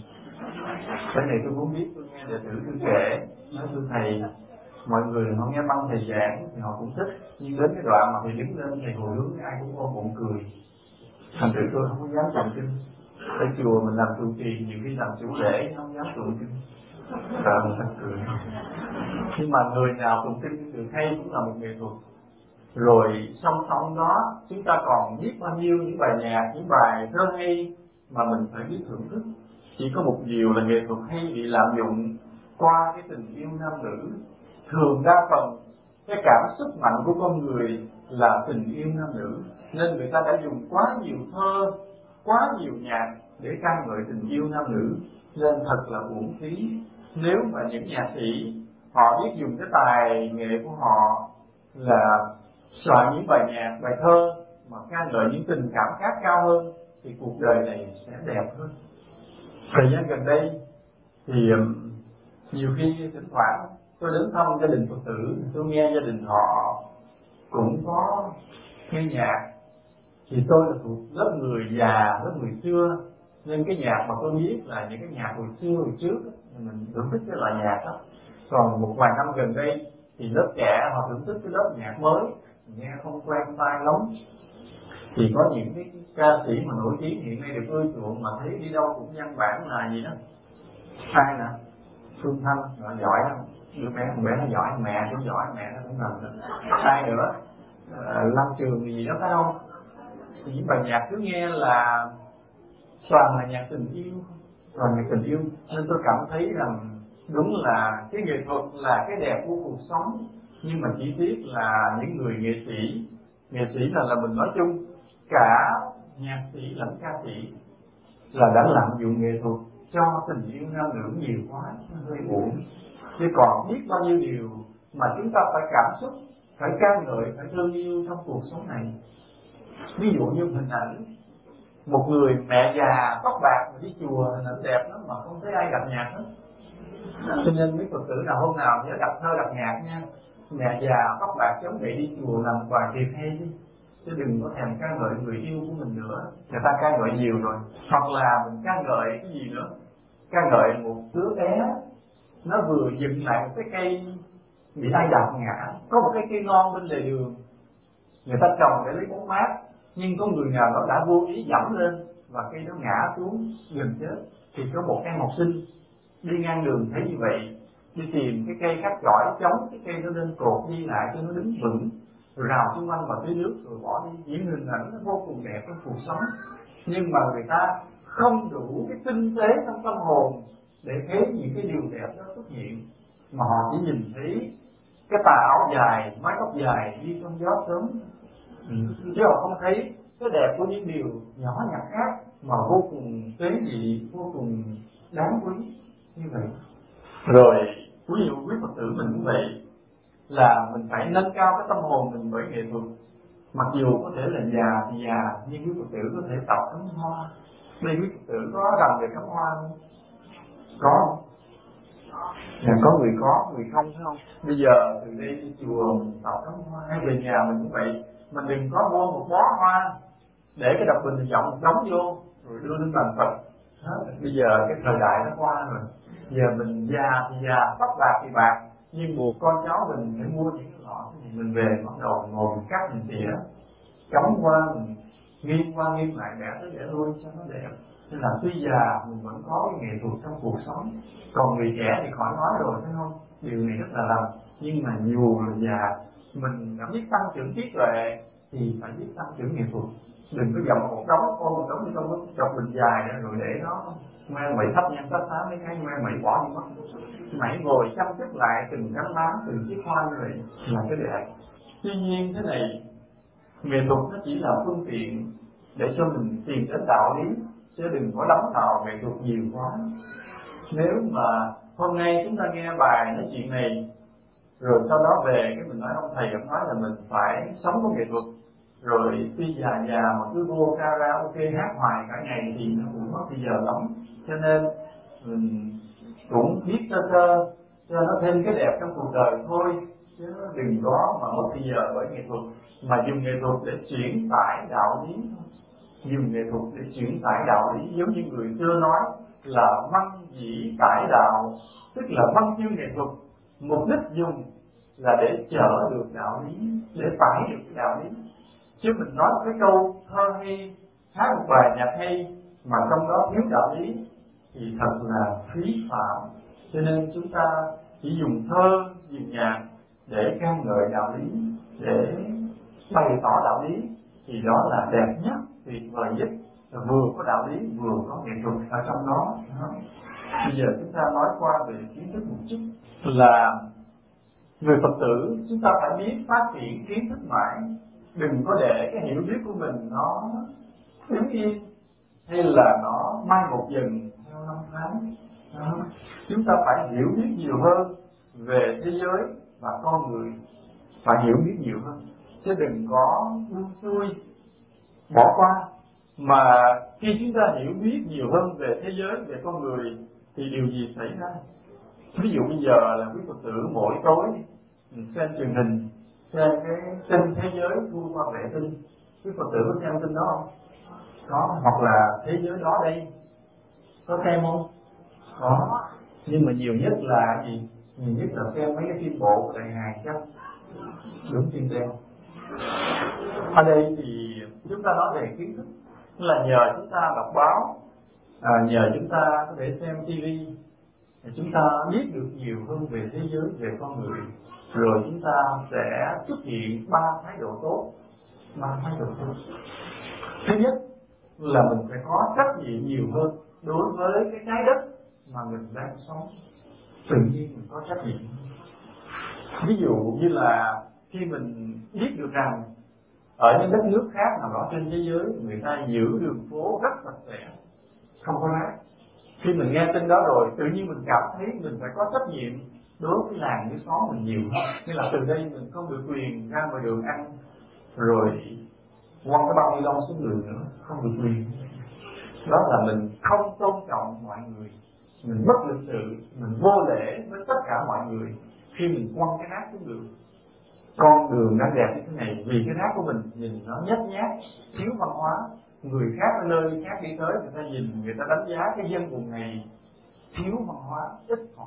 Cái này tôi muốn biết, tôi nghe đệ tử tôi kể, nói thưa thầy, mọi người họ nghe băng thầy giảng thì họ cũng thích, nhưng đến cái đoạn mà thầy đứng lên thầy hồi hướng ai cũng ôm bụng cười. Thành thử tôi không có dám tụng kinh. Ở chùa mình làm trụ trì, nhiều khi làm chủ lễ không dám tụng kinh, sợ người ta cười. Nhưng mà người nào tụng kinh được hay cũng là một nghệ thuật. Rồi song song đó chúng ta còn biết bao nhiêu những bài nhạc, những bài thơ hay mà mình phải biết thưởng thức. Chỉ có một điều là nghệ thuật hay bị lạm dụng qua cái tình yêu nam nữ. Thường đa phần cái cảm xúc mạnh của con người là tình yêu nam nữ, nên người ta đã dùng quá nhiều thơ, quá nhiều nhạc để ca ngợi tình yêu nam nữ, nên thật là uổng phí. Nếu mà những nhạc sĩ họ biết dùng cái tài nghệ của họ là soạn những bài nhạc, bài thơ mà ca ngợi những tình cảm khác cao hơn, thì cuộc đời này sẽ đẹp hơn. Thời gian gần đây thì nhiều khi thỉnh thoảng tôi đến thăm gia đình Phật tử, tôi nghe gia đình họ cũng có nghe nhạc. Thì tôi là thuộc lớp người già, lớp người xưa, nên cái nhạc mà tôi biết là những cái nhạc hồi xưa, hồi trước mình thưởng thức cái loại nhạc đó. Còn một vài năm gần đây thì lớp trẻ họ thưởng thức cái lớp nhạc mới, nghe không quen tai lắm. Thì có những cái ca sĩ mà nổi tiếng hiện nay được ưa chuộng mà thấy đi đâu cũng văn bản là gì đó. Ai nè? Phương Thanh, nó giỏi không? Đứa bé, con bé nó giỏi, mẹ cũng giỏi, mẹ nó cũng làm được. Ai nữa? Lâm Trường gì đó phải không? Thì những bài nhạc cứ nghe là toàn là nhạc tình yêu, toàn nhạc tình yêu. Nên tôi cảm thấy rằng đúng là cái nghệ thuật là cái đẹp của cuộc sống. Nhưng mà chỉ tiếc là những người nghệ sĩ là mình nói chung, cả nhạc sĩ lẫn ca sĩ là đã lạm dụng nghệ thuật cho tình yêu nam nữ nhiều quá, nó hơi uổng. Chứ còn biết bao nhiêu điều mà chúng ta phải cảm xúc, phải ca ngợi, phải thương yêu trong cuộc sống này. Ví dụ như hình ảnh một người mẹ già tóc bạc mà đi chùa, hình ảnh đẹp lắm mà không thấy ai đặt nhạc hết. Cho nên mấy Phật tử nào hôm nào nhớ đặt thơ đặt nhạc nha. Mẹ già tóc bạc chống gậy đi chùa làm quà thiệt hay đi, chứ đừng có thèm ca ngợi người yêu của mình nữa. Người ta ca ngợi nhiều rồi. Hoặc là mình ca ngợi cái gì nữa, ca ngợi một đứa bé nó vừa dừng lại một cái cây bị ai đạp ngã, có một cái cây non bên lề đường, người ta trồng để lấy bóng mát, nhưng có người nào đó đã vô ý dẫm lên và cây đó ngã xuống gần chết. Thì có một em học sinh đi ngang đường thấy như vậy, đi tìm cái cây cắt chỏi chống cái cây đó lên cột đi lại cho nó đứng vững, rồi rào xung quanh vào tưới nước rồi bỏ đi. Những hình ảnh nó vô cùng đẹp trong cuộc sống, nhưng mà người ta không đủ cái tinh tế trong tâm hồn để thấy những cái điều đẹp đó xuất hiện, mà họ chỉ nhìn thấy cái tà áo dài, mái tóc dài đi trong gió sớm, chứ họ không thấy cái đẹp của những điều nhỏ nhặt khác mà vô cùng tế nhị, vô cùng đáng quý như vậy. Rồi ví dụ quý Phật tử mình cũng vậy, là mình phải nâng cao cái tâm hồn mình bởi nghệ thuật. Mặc dù có thể là già thì già, nhưng quý Phật tử có thể tập cắm hoa. Đây quý Phật tử có rành về cắm hoa không? Có không? Có người không phải không? Bây giờ từ đây đi chùa mình tập cắm hoa, hay về nhà mình cũng vậy. Mình đừng có mua một bó hoa để cái đập bình dọn một đống vô rồi đưa lên bàn Phật. Bây giờ cái thời đại nó qua rồi. Giờ mình già thì già, tóc bạc thì bạc, nhưng buộc con cháu mình phải mua những cái lọ. Thì mình về bắt đầu ngồi mình cắt mình tỉa, cắm hoa, mình nghiêng qua nghiêng lại để lui cho nó đẹp. Nên là tuy già mình vẫn có cái nghệ thuật trong cuộc sống. Còn người trẻ thì khỏi nói rồi, thấy không? Điều này rất là lầm. Nhưng mà dù là già, mình đã biết tăng trưởng trí tuệ thì phải biết tăng trưởng nghệ thuật. Đừng có dòng một đống ôm một đống đi trong chọc bình dài rồi để nó mang mày thấp nhang thấp xá mấy cái mang mày bỏ đi mất. Mày ngồi chăm chút lại từng cánh lá, từng chiếc hoa như vậy là cái đẹp. Tuy nhiên thế này, nghệ thuật nó chỉ là phương tiện để cho mình tìm đến đạo lý, chứ đừng có đắm vào nghệ thuật nhiều quá. Nếu mà hôm nay chúng ta nghe bài nói chuyện này, rồi sau đó về cái mình nói ông thầy ông nói là mình phải sống có nghệ thuật, rồi tuy già mà cứ vô karaoke hát hoài cả ngày thì nó cũng mất bây giờ lắm. Cho nên mình cũng viết sơ cho nó thêm cái đẹp trong cuộc đời thôi, chứ đừng có mà mất bây giờ bởi nghệ thuật, mà dùng nghệ thuật để chuyển tải đạo lý. Dùng nghệ thuật để chuyển tải đạo lý, giống như người xưa nói là văn dĩ tải đạo, tức là văn chương nghệ thuật mục đích dùng là để chở được đạo lý, để tải được cái đạo lý. Chứ mình nói một cái câu thơ hay, hát một bài nhạc hay mà trong đó thiếu đạo lý thì thật là phí phạm. Cho nên chúng ta chỉ dùng thơ, dùng nhạc để ca ngợi đạo lý, để bày tỏ đạo lý, thì đó là đẹp nhất, tuyệt vời nhất, là vừa có đạo lý vừa có nghệ thuật ở trong đó. Bây giờ chúng ta nói qua về kiến thức một chút, là người Phật tử chúng ta phải biết phát triển kiến thức mãi, đừng có để cái hiểu biết của mình nó đứng yên hay là nó mai một dần theo năm tháng. Chúng ta phải hiểu biết nhiều hơn về thế giới và con người, phải hiểu biết nhiều hơn, chứ đừng có buông xuôi bỏ qua. Mà khi chúng ta hiểu biết nhiều hơn về thế giới, về con người thì điều gì xảy ra? Ví dụ bây giờ là quý Phật tử mỗi tối mình xem truyền hình, xem cái tin thế giới thu qua vệ tinh, quý Phật tử có xem tin đó không? Có. Hoặc là thế giới đó đây có xem không? Có. Nhưng mà nhiều nhất là gì? Nhiều nhất là xem mấy cái phim bộ của đại hài chắc đúng tin đen. Ở đây thì chúng ta nói về kiến thức, là nhờ chúng ta đọc báo, nhờ chúng ta có thể xem TV, chúng ta biết được nhiều hơn về thế giới, về con người, rồi chúng ta sẽ xuất hiện 3 thái độ tốt. 3 thái độ tốt. Thứ nhất là mình phải có trách nhiệm nhiều hơn đối với cái trái đất mà mình đang sống. Tự nhiên mình có trách nhiệm. Ví dụ như là khi mình biết được rằng ở những đất nước khác nào đó trên thế giới người ta giữ đường phố rất sạch sẽ, không có rác. Khi mình nghe tin đó rồi, tự nhiên mình cảm thấy mình phải có trách nhiệm đối với làng với xóm mình nhiều hơn. Nghĩa là từ đây mình không được quyền ra ngoài đường ăn rồi quăng cái bao ni lông xuống đường nữa, không được quyền. Đó là mình không tôn trọng mọi người, mình bất lịch sự, mình vô lễ với tất cả mọi người khi mình quăng cái rác xuống đường. Con đường đang đẹp như thế này vì cái rác của mình nhìn nó nhếch nhác, thiếu văn hóa. Người khác ở nơi khác đi tới, người ta nhìn, người ta đánh giá cái dân vùng này thiếu văn hóa, ít học.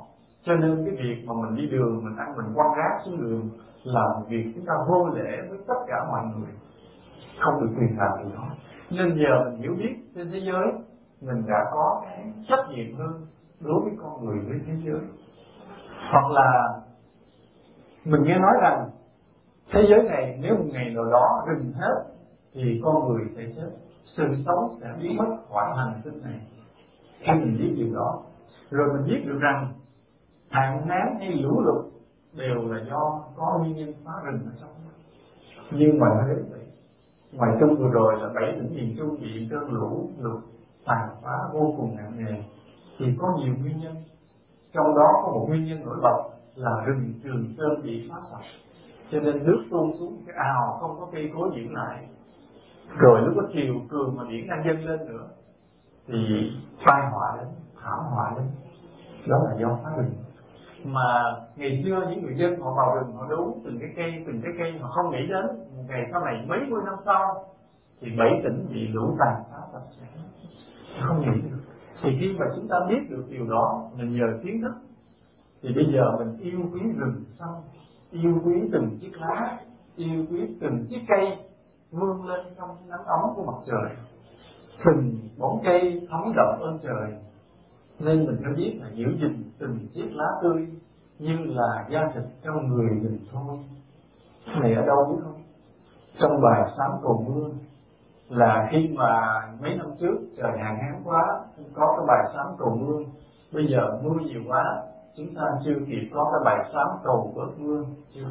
Cho nên cái việc mà mình đi đường mình ăn mình quăng rác xuống đường là một việc chúng ta vô lễ với tất cả mọi người, không được quyền làm điều đó. Nên giờ mình hiểu biết trên thế giới mình đã có cái trách nhiệm hơn đối với con người với thế giới. Hoặc là mình nghe nói rằng thế giới này nếu một ngày nào đó rừng hết thì con người sẽ chết, sự sống sẽ biến mất khỏi hành tinh này. Khi mình biết điều đó, rồi mình biết được rằng hạn hán hay lũ lụt đều là do có nguyên nhân phá rừng ở trong đó. Nhưng mà nó đến vậy, ngoài Trung vừa rồi là 7 tỉnh miền Trung bị cơn lũ lụt tàn phá vô cùng nặng nề, thì có nhiều nguyên nhân. Trong đó có một nguyên nhân nổi bật là rừng Trường Sơn bị phá sạch, cho nên nước tuôn xuống cái ào, không có cây cối giữ lại. Rồi lúc có chiều cường mà biển đang dâng lên nữa thì tai họa đến, thảm họa đến. Đó là do phá rừng. Mà ngày xưa những người dân họ vào rừng họ đốn từng cái cây họ không nghĩ đến một ngày sau này mấy mươi năm sau thì 7 tỉnh bị lũ tàn phá sạch sẽ, không nghĩ được. Thì khi mà chúng ta biết được điều đó, mình nhờ kiến thức, thì bây giờ mình yêu quý rừng sâu, yêu quý từng chiếc lá, yêu quý từng chiếc cây vươn lên trong nắng ấm của mặt trời, từng bóng cây thấm đậm ơn trời. Nên mình phải biết là giữ gìn từng chiếc lá tươi như là da thịt trong người mình thôi. Cái này ở đâu biết không? Trong bài Sám Cầu Mưa, là khi mà mấy năm trước trời hạn hán quá, có cái bài Sám Cầu Mưa. Bây giờ mưa nhiều quá, chúng ta chưa kịp có cái bài sám cầu bớt mưa.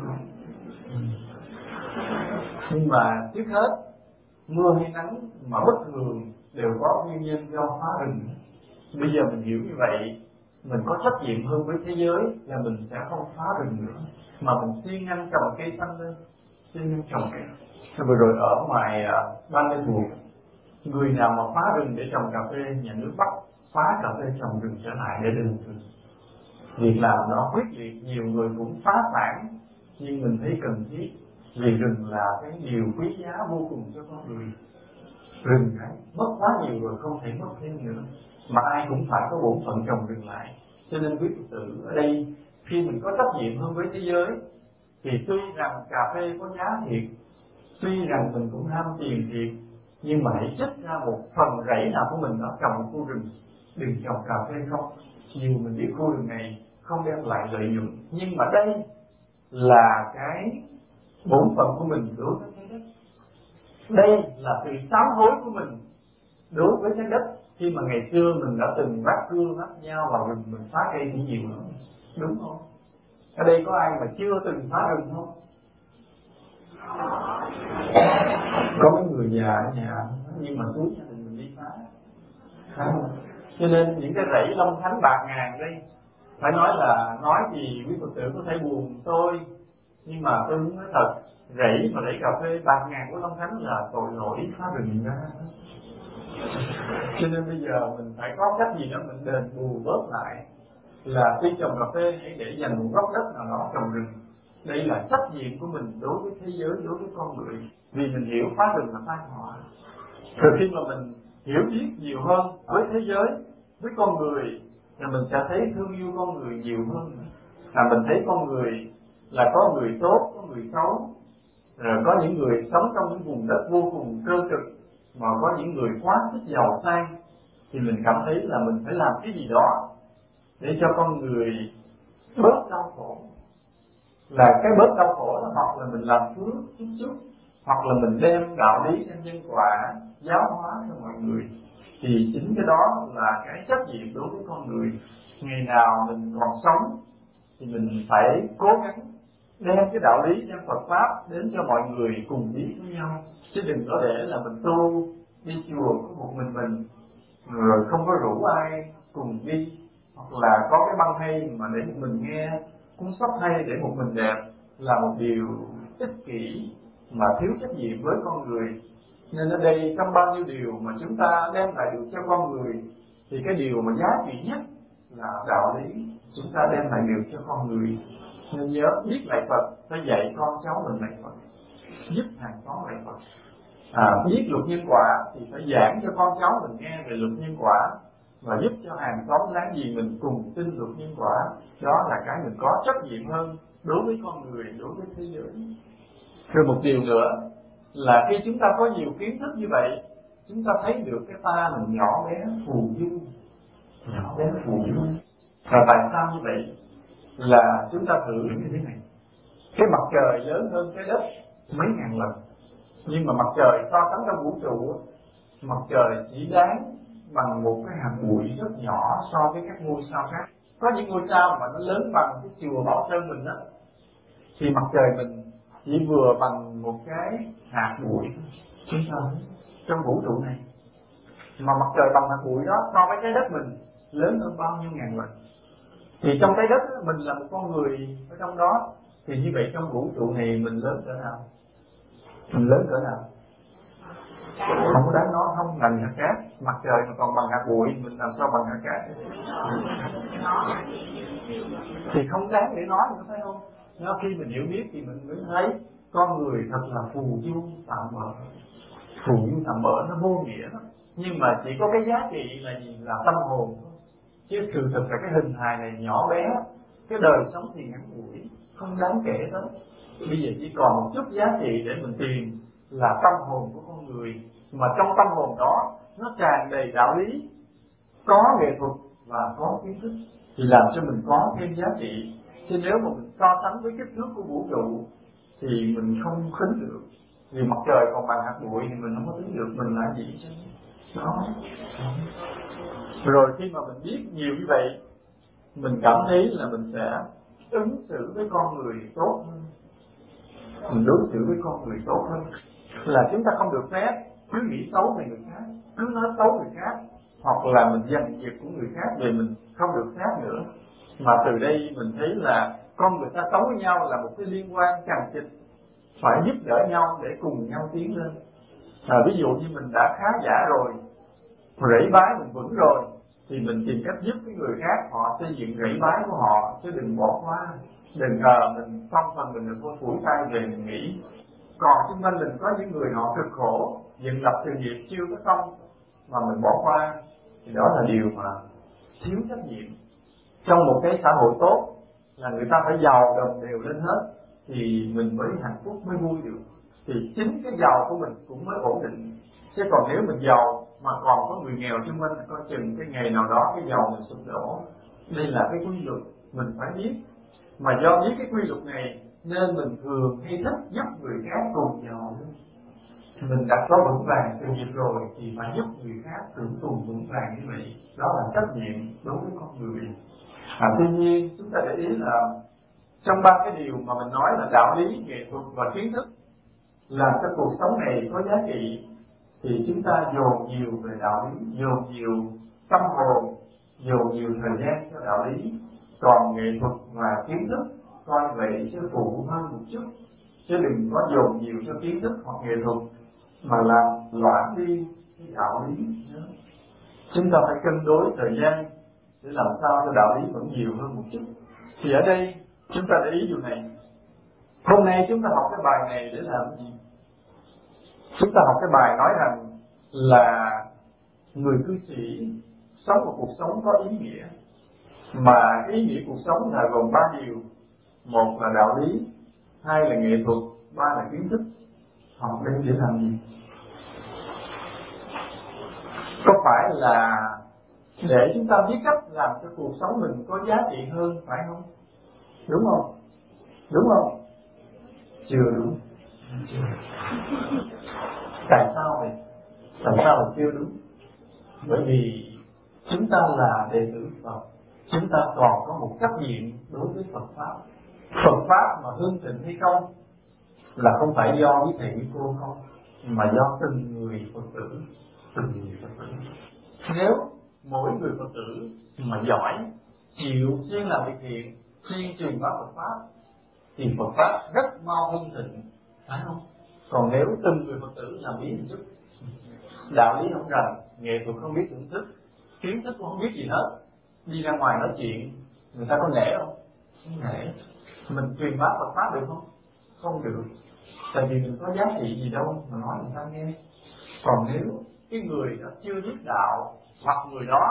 Nhưng mà trước hết, mưa hay nắng mà bất thường đều có nguyên nhân do phá rừng. Bây giờ mình hiểu như vậy, mình có trách nhiệm hơn với thế giới là mình sẽ không phá rừng nữa, mà mình siêng năng trồng cây xanh lên, siêng năng trồng cây. Vừa rồi ở ngoài Ban Lê Thuộc, người nào mà phá rừng để trồng cà phê, nhà nước bắt phá cà phê trồng rừng trở lại để đền rừng. Việc làm đó quyết liệt, nhiều người cũng phá sản, nhưng mình thấy cần thiết, vì rừng là cái điều quý giá vô cùng cho con người. Rừng ấy mất quá nhiều rồi, không thể mất thêm nữa, mà ai cũng phải có bổn phận trồng rừng lại. Cho nên quý Phật tử ở đây, khi mình có trách nhiệm hơn với thế giới, thì tuy rằng cà phê có giá thiệt, tuy rằng mình cũng ham tiền thiệt, nhưng mà hãy trích ra một phần rẫy nào của mình đó trồng một khu rừng, đừng trồng cà phê không. Dù mình biết khu rừng này không đem lại lợi nhuận, nhưng mà đây là cái bổn phận của mình đối với trái đất. Đây là sự sám hối của mình đối với trái đất, khi mà ngày xưa mình đã từng vác cưa vác dao vào rừng, mình phá cây cũng nhiều lắm, đúng không? Ở đây có ai mà chưa từng phá rừng không? Có mấy người già ở nhà, nhưng mà xuống gia đình mình đi phá. Cho nên những cái rẫy Long Thánh bạc ngàn đây, phải nói thì quý Phật tử có thể buồn tôi, nhưng mà tôi muốn nói thật, rẫy mà lấy cà phê bạc ngàn của Long Thánh là tội lỗi phá rừng ra. Cho nên bây giờ mình phải có cách gì đó mình đền bù bớt lại, là khi trồng cà phê hãy để dành một góc đất nào đó trồng rừng. Đây là trách nhiệm của mình đối với thế giới, đối với con người, vì mình hiểu phá rừng là tai họa. Rồi khi mà mình hiểu biết nhiều hơn với thế giới, với con người, thì mình sẽ thấy thương yêu con người nhiều hơn. Là mình thấy con người là có người tốt, có người xấu, rồi có những người sống trong những vùng đất vô cùng cơ cực, mà có những người quá thích giàu sang, thì mình cảm thấy là mình phải làm cái gì đó để cho con người bớt đau khổ. Là cái bớt đau khổ là hoặc là mình làm phước chút, hoặc là mình đem đạo lý đem nhân quả giáo hóa cho mọi người. Thì chính cái đó là cái trách nhiệm đối với con người. Ngày nào mình còn sống thì mình phải cố gắng đem cái đạo lý, đem Phật Pháp đến cho mọi người cùng biết với nhau. Chứ đừng có để là mình tu, đi chùa có một mình, rồi không có rủ ai cùng đi. Hoặc là có cái băng hay mà để một mình nghe, cuốn sách hay để một mình đẹp, là một điều ích kỷ mà thiếu trách nhiệm với con người. Nên ở đây trong bao nhiêu điều mà chúng ta đem lại được cho con người, thì cái điều mà giá trị nhất là đạo lý chúng ta đem lại được cho con người. Nên nhớ biết lạy Phật, phải dạy con cháu mình lạy Phật, giúp hàng xóm lạy Phật. Biết luật nhân quả thì phải giảng cho con cháu mình nghe về luật nhân quả. và giúp cho hàng xóm láng giềng mình cùng tin luật nhân quả. Đó là cái mình có trách nhiệm hơn đối với con người, đối với thế giới. Rồi một điều nữa là khi chúng ta có nhiều kiến thức như vậy, chúng ta thấy được cái ta mình nhỏ bé phù du, nhỏ bé phù du. Và tại sao như vậy? Là chúng ta thử như thế này: cái mặt trời lớn hơn cái đất mấy ngàn lần, nhưng mà mặt trời so sánh trong vũ trụ, mặt trời chỉ đáng bằng một cái hạt bụi rất nhỏ so với các ngôi sao khác. Có những ngôi sao mà nó lớn bằng cái chùa Bảo Sơn mình đó, thì mặt trời mình chỉ vừa bằng một cái hạt bụi. Chúng ta trong vũ trụ này, mà mặt trời bằng hạt bụi đó so với trái đất mình lớn hơn bao nhiêu ngàn lần. Thì trong trái đất mình là một con người ở trong đó, thì như vậy trong vũ trụ này mình lớn cỡ nào? Mình lớn cỡ nào? Không có đáng nói, không bằng hạt cát. Mặt trời mà còn bằng hạt bụi, mình làm sao bằng hạt cát? Thì không đáng để nói nữa, phải không? Nếu khi mình hiểu biết thì mình mới thấy con người thật là phù du tạm bợ. Phù du tạm bợ nó vô nghĩa đó. Nhưng mà chỉ có cái giá trị là gì? Là tâm hồn thôi. Chứ sự thực là cái hình hài này nhỏ bé, cái đời sống thì ngắn ngủi, không đáng kể tới. Bây giờ chỉ còn một chút giá trị để mình tìm là tâm hồn của con người. Mà trong tâm hồn đó nó tràn đầy đạo lý, có nghệ thuật và có kiến thức, thì làm cho mình có thêm giá trị. Chứ nếu mà mình so sánh với kích thước của vũ trụ thì mình không tính được. Vì mặt trời còn bằng hạt bụi thì mình không có tính được mình là gì chứ. Đó. Rồi khi mà mình biết nhiều như vậy, mình cảm thấy là mình sẽ ứng xử với con người tốt hơn, mình đối xử với con người tốt hơn. Là chúng ta không được phép cứ nghĩ xấu về người khác, cứ nói xấu người khác, hoặc là mình giành việc của người khác về mình không được khác nữa. Mà từ đây mình thấy là con người ta sống với nhau là một cái liên quan chằng chịt, phải giúp đỡ nhau để cùng nhau tiến lên. Ví dụ như mình đã khá giả rồi, rễ bái mình vững rồi, thì mình tìm cách giúp cái người khác họ xây dựng rễ bái của họ, chứ đừng bỏ qua. Đừng mình xong phần mình thôi phủi tay về mình nghĩ. Còn xung quanh mình có những người họ cực khổ, dựng lập sự nghiệp chưa có xong mà mình bỏ qua, thì đó là điều mà thiếu trách nhiệm. Trong một cái xã hội tốt là người ta phải giàu đồng đều lên hết thì mình mới hạnh phúc, mới vui được. Thì chính cái giàu của mình cũng mới ổn định. Chứ còn nếu mình giàu mà còn có người nghèo xung quanh, coi chừng cái ngày nào đó cái giàu mình sụp đổ. Đây là cái quy luật mình phải biết. Mà do biết cái quy luật này nên mình thường hay thích giúp người khác cùng giàu. Mình đã có vững vàng sự nghiệp rồi thì phải giúp người khác cũng cùng vững vàng như vậy. Đó là trách nhiệm đối với con người. Tuy nhiên chúng ta để ý là trong ba cái điều mà mình nói là đạo lý, nghệ thuật và kiến thức làm cho cuộc sống này có giá trị, thì chúng ta dồn nhiều về đạo lý, dồn nhiều tâm hồn, dồn nhiều thời gian cho đạo lý. Còn nghệ thuật và kiến thức coi vậy chứ phụ hơn một chút, chứ đừng có dồn nhiều cho kiến thức hoặc nghệ thuật mà làm loãng đi cái đạo lý. Chúng ta phải cân đối thời gian để làm sao cho đạo lý vẫn nhiều hơn một chút. Thì ở đây chúng ta để ý điều này. Hôm nay chúng ta học cái bài này để làm gì? Chúng ta học cái bài nói rằng là người cư sĩ sống một cuộc sống có ý nghĩa. Mà ý nghĩa cuộc sống là gồm ba điều. Một là đạo lý, hai là nghệ thuật, ba là kiến thức. Học đây để làm gì? Có phải là để chúng ta biết cách làm cho cuộc sống mình có giá trị hơn, phải không? Đúng không? Đúng không? Chưa đúng. Tại sao vậy? Tại sao là chưa đúng? Bởi vì chúng ta là đệ tử Phật, chúng ta còn có một trách nhiệm đối với Phật Pháp. Phật Pháp mà hưng thịnh hay không là không phải do quý thầy quý cô không, mà do từng người Phật tử, từng người Phật tử. Nếu mỗi người Phật tử mà giỏi, chịu siêng làm việc thiện, siêng truyền bá Phật Pháp, thì Phật Pháp rất mau hưng thịnh, phải không? Còn nếu từng người Phật tử làm ý một chút, đạo lý không rành, nghệ thuật không biết thưởng thức, kiến thức cũng không biết gì hết, đi ra ngoài nói chuyện, người ta có nể không? Không nể. Mình truyền bá Phật Pháp được không? Không được. Tại vì mình có giá trị gì đâu mà nói người ta nghe. Còn nếu cái người đó chưa biết đạo, hoặc người đó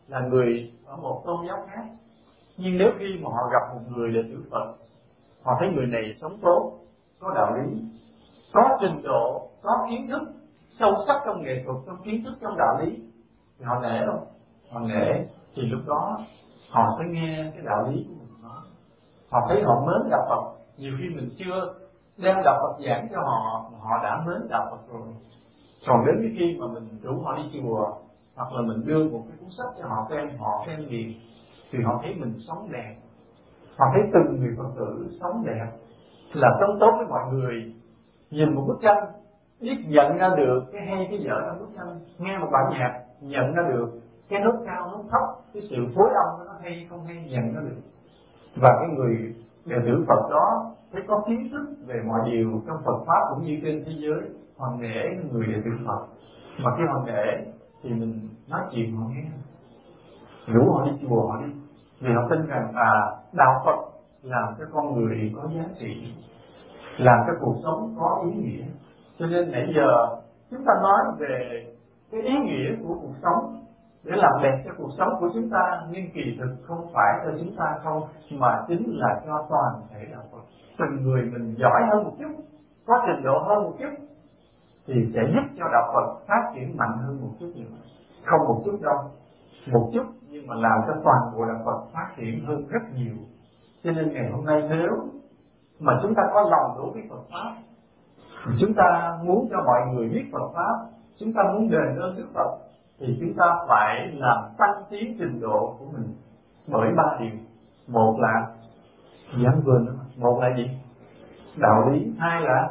là người ở một tôn giáo khác, nhưng nếu khi mà họ gặp một người đệ tử Phật, họ thấy người này sống tốt, có đạo lý, có trình độ, có kiến thức sâu sắc trong nghệ thuật, trong kiến thức, trong đạo lý, thì họ nể không? Họ nể, thì lúc đó họ sẽ nghe cái đạo lý của mình nói. Họ thấy họ mến đạo Phật. Nhiều khi mình chưa đem đạo Phật giảng cho họ, họ đã mến đạo Phật rồi. Còn đến cái khi mà mình rủ họ đi chùa, hoặc là mình đưa một cái cuốn sách cho họ xem liền, thì họ thấy mình sống đẹp. Họ thấy từng người Phật tử sống đẹp, là sống tốt với mọi người. Nhìn một bức tranh, biết nhận ra được cái hay cái dở trong bức tranh. Nghe một bản nhạc, nhận ra được cái nốt cao, nốt thấp, cái sự phối âm nó hay không hay, nhận ra được. Và cái người đệ tử Phật đó thấy có kiến thức về mọi điều trong Phật Pháp cũng như trên thế giới, họ nể người đệ tử Phật. Mà khi họ nể thì mình nói chuyện họ nghe, rủ họ đi chùa họ đi, vì họ tin rằng đạo Phật làm cho con người có giá trị, làm cho cuộc sống có ý nghĩa. Cho nên nãy giờ chúng ta nói về cái ý nghĩa của cuộc sống để làm đẹp cho cuộc sống của chúng ta, nhưng kỳ thực không phải cho chúng ta không, mà chính là cho toàn thể đạo Phật. Từng người mình giỏi hơn một chút, có trình độ hơn một chút, thì sẽ giúp cho đạo Phật phát triển mạnh hơn một chút nữa. Không một chút đâu, một chút, nhưng mà làm cho toàn bộ đạo Phật phát triển hơn rất nhiều. Cho nên ngày hôm nay nếu mà chúng ta có lòng đối với Phật Pháp, chúng ta muốn cho mọi người biết Phật Pháp, chúng ta muốn đền ơn Đức Phật, thì chúng ta phải làm tăng tiến trình độ của mình bởi 3 điều. Một là dám vươn, một là gì? Đạo lý. Hai là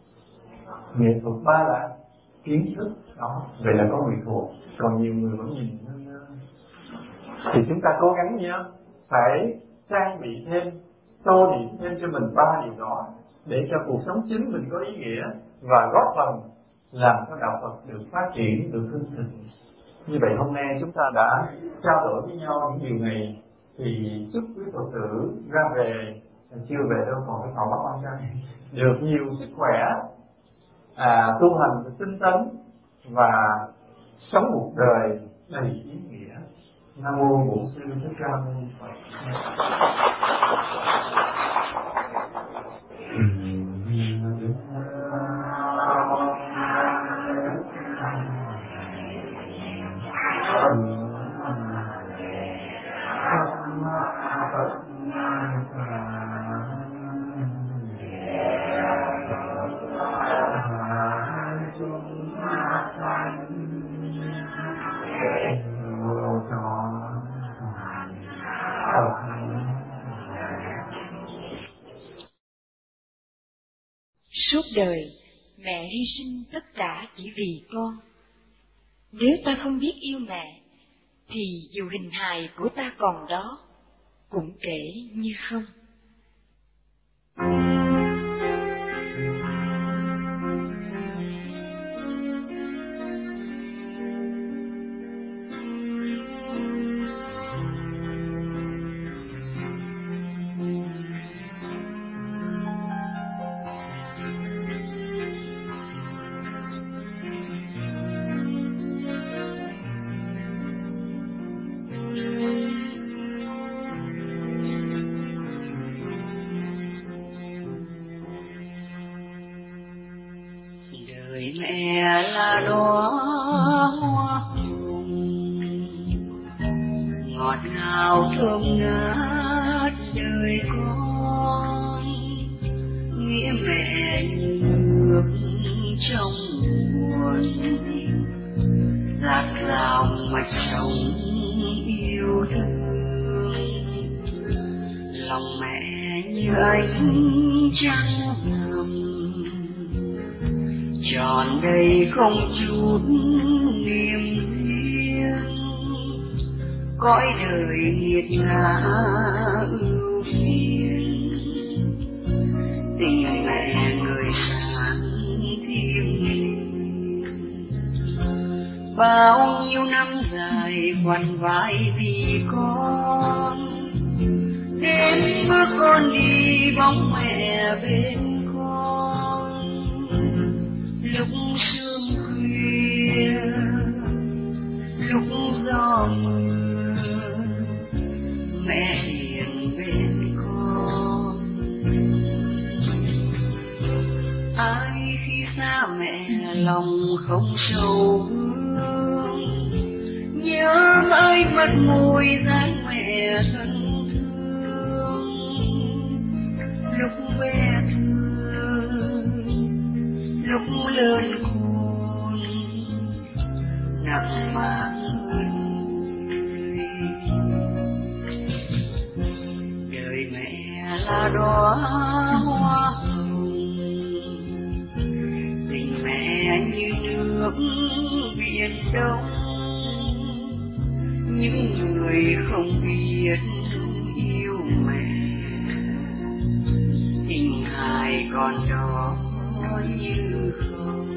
nghệ thuật. Ba là kiến thức. Đó, vậy là có 10 thuộc. Còn nhiều người vẫn nhìn thì chúng ta cố gắng nha, phải trang bị thêm, tô điểm thêm cho mình 3 điều đó, để cho cuộc sống chính mình có ý nghĩa và góp phần làm cho đạo Phật được phát triển, được hưng thịnh. Như vậy hôm nay chúng ta đã trao đổi với nhau những điều này, thì chúc quý Phật tử ra về, chưa về đâu còn phải thọ bắt quan trai, được nhiều sức khỏe, tu hành tinh tấn và sống một đời đầy ý nghĩa. Nam mô Bổn Sư Thích Ca Mâu Ni Phật. Suốt đời, mẹ hy sinh tất cả chỉ vì con. Nếu ta không biết yêu mẹ, thì dù hình hài của ta còn đó, cũng kể như không. Thơm ngát đời con, nghĩa mẹ nước trong nguồn, rát rào mạch sống yêu thương. Lòng mẹ như ánh trăng ngầm, tròn đầy không chút niềm riêng. Cõi đời nghiệt ngã ưu phiền, tình mẹ người sáng thiêng liêng. Bao nhiêu năm dài quằn vãi vì con, đến bước con đi bóng mẹ bên con. Lúc sương khuya, lúc gió mưa, lòng không sâu nhớ mãi mất môi dáng mẹ thân thương lúc bé thương lúc lớn khôn nặng mang đời mẹ là đóa hoa hồng tình mẹ như nước biển đông những người không biết yêu mẹ tình hài còn đó như không.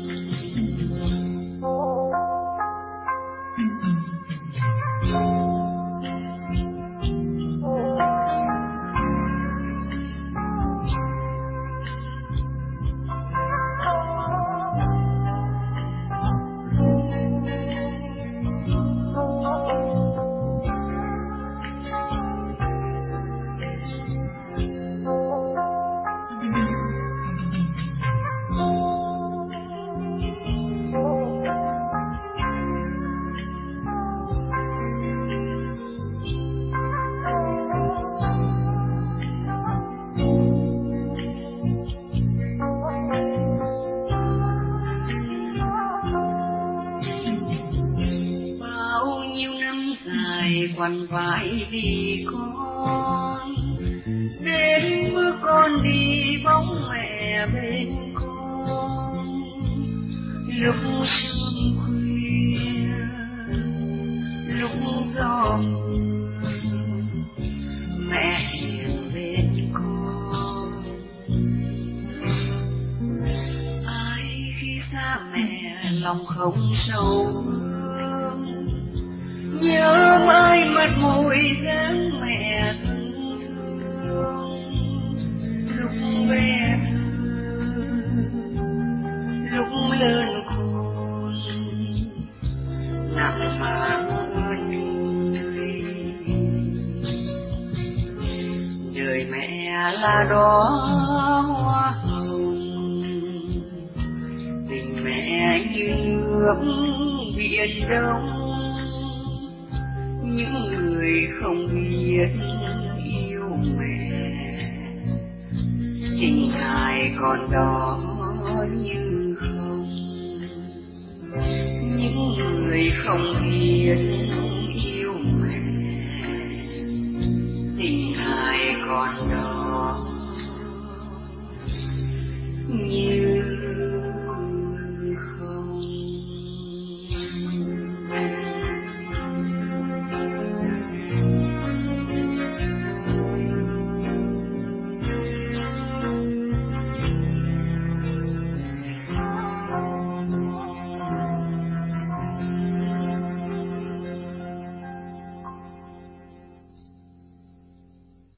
Quằn vãi vì con đến bước con đi bóng mẹ bên con lúc sương khuya lúc gió mẹ hiền bên con ai khi xa mẹ lòng không sâu nhớ mãi mất môi dáng mẹ thân thương lúc bé lúc lớn khôn nặng mang người đời mẹ là đóa hoa hồng tình mẹ như nước biển đông những người không biết yêu mẹ tình hài còn đó như không những người không biết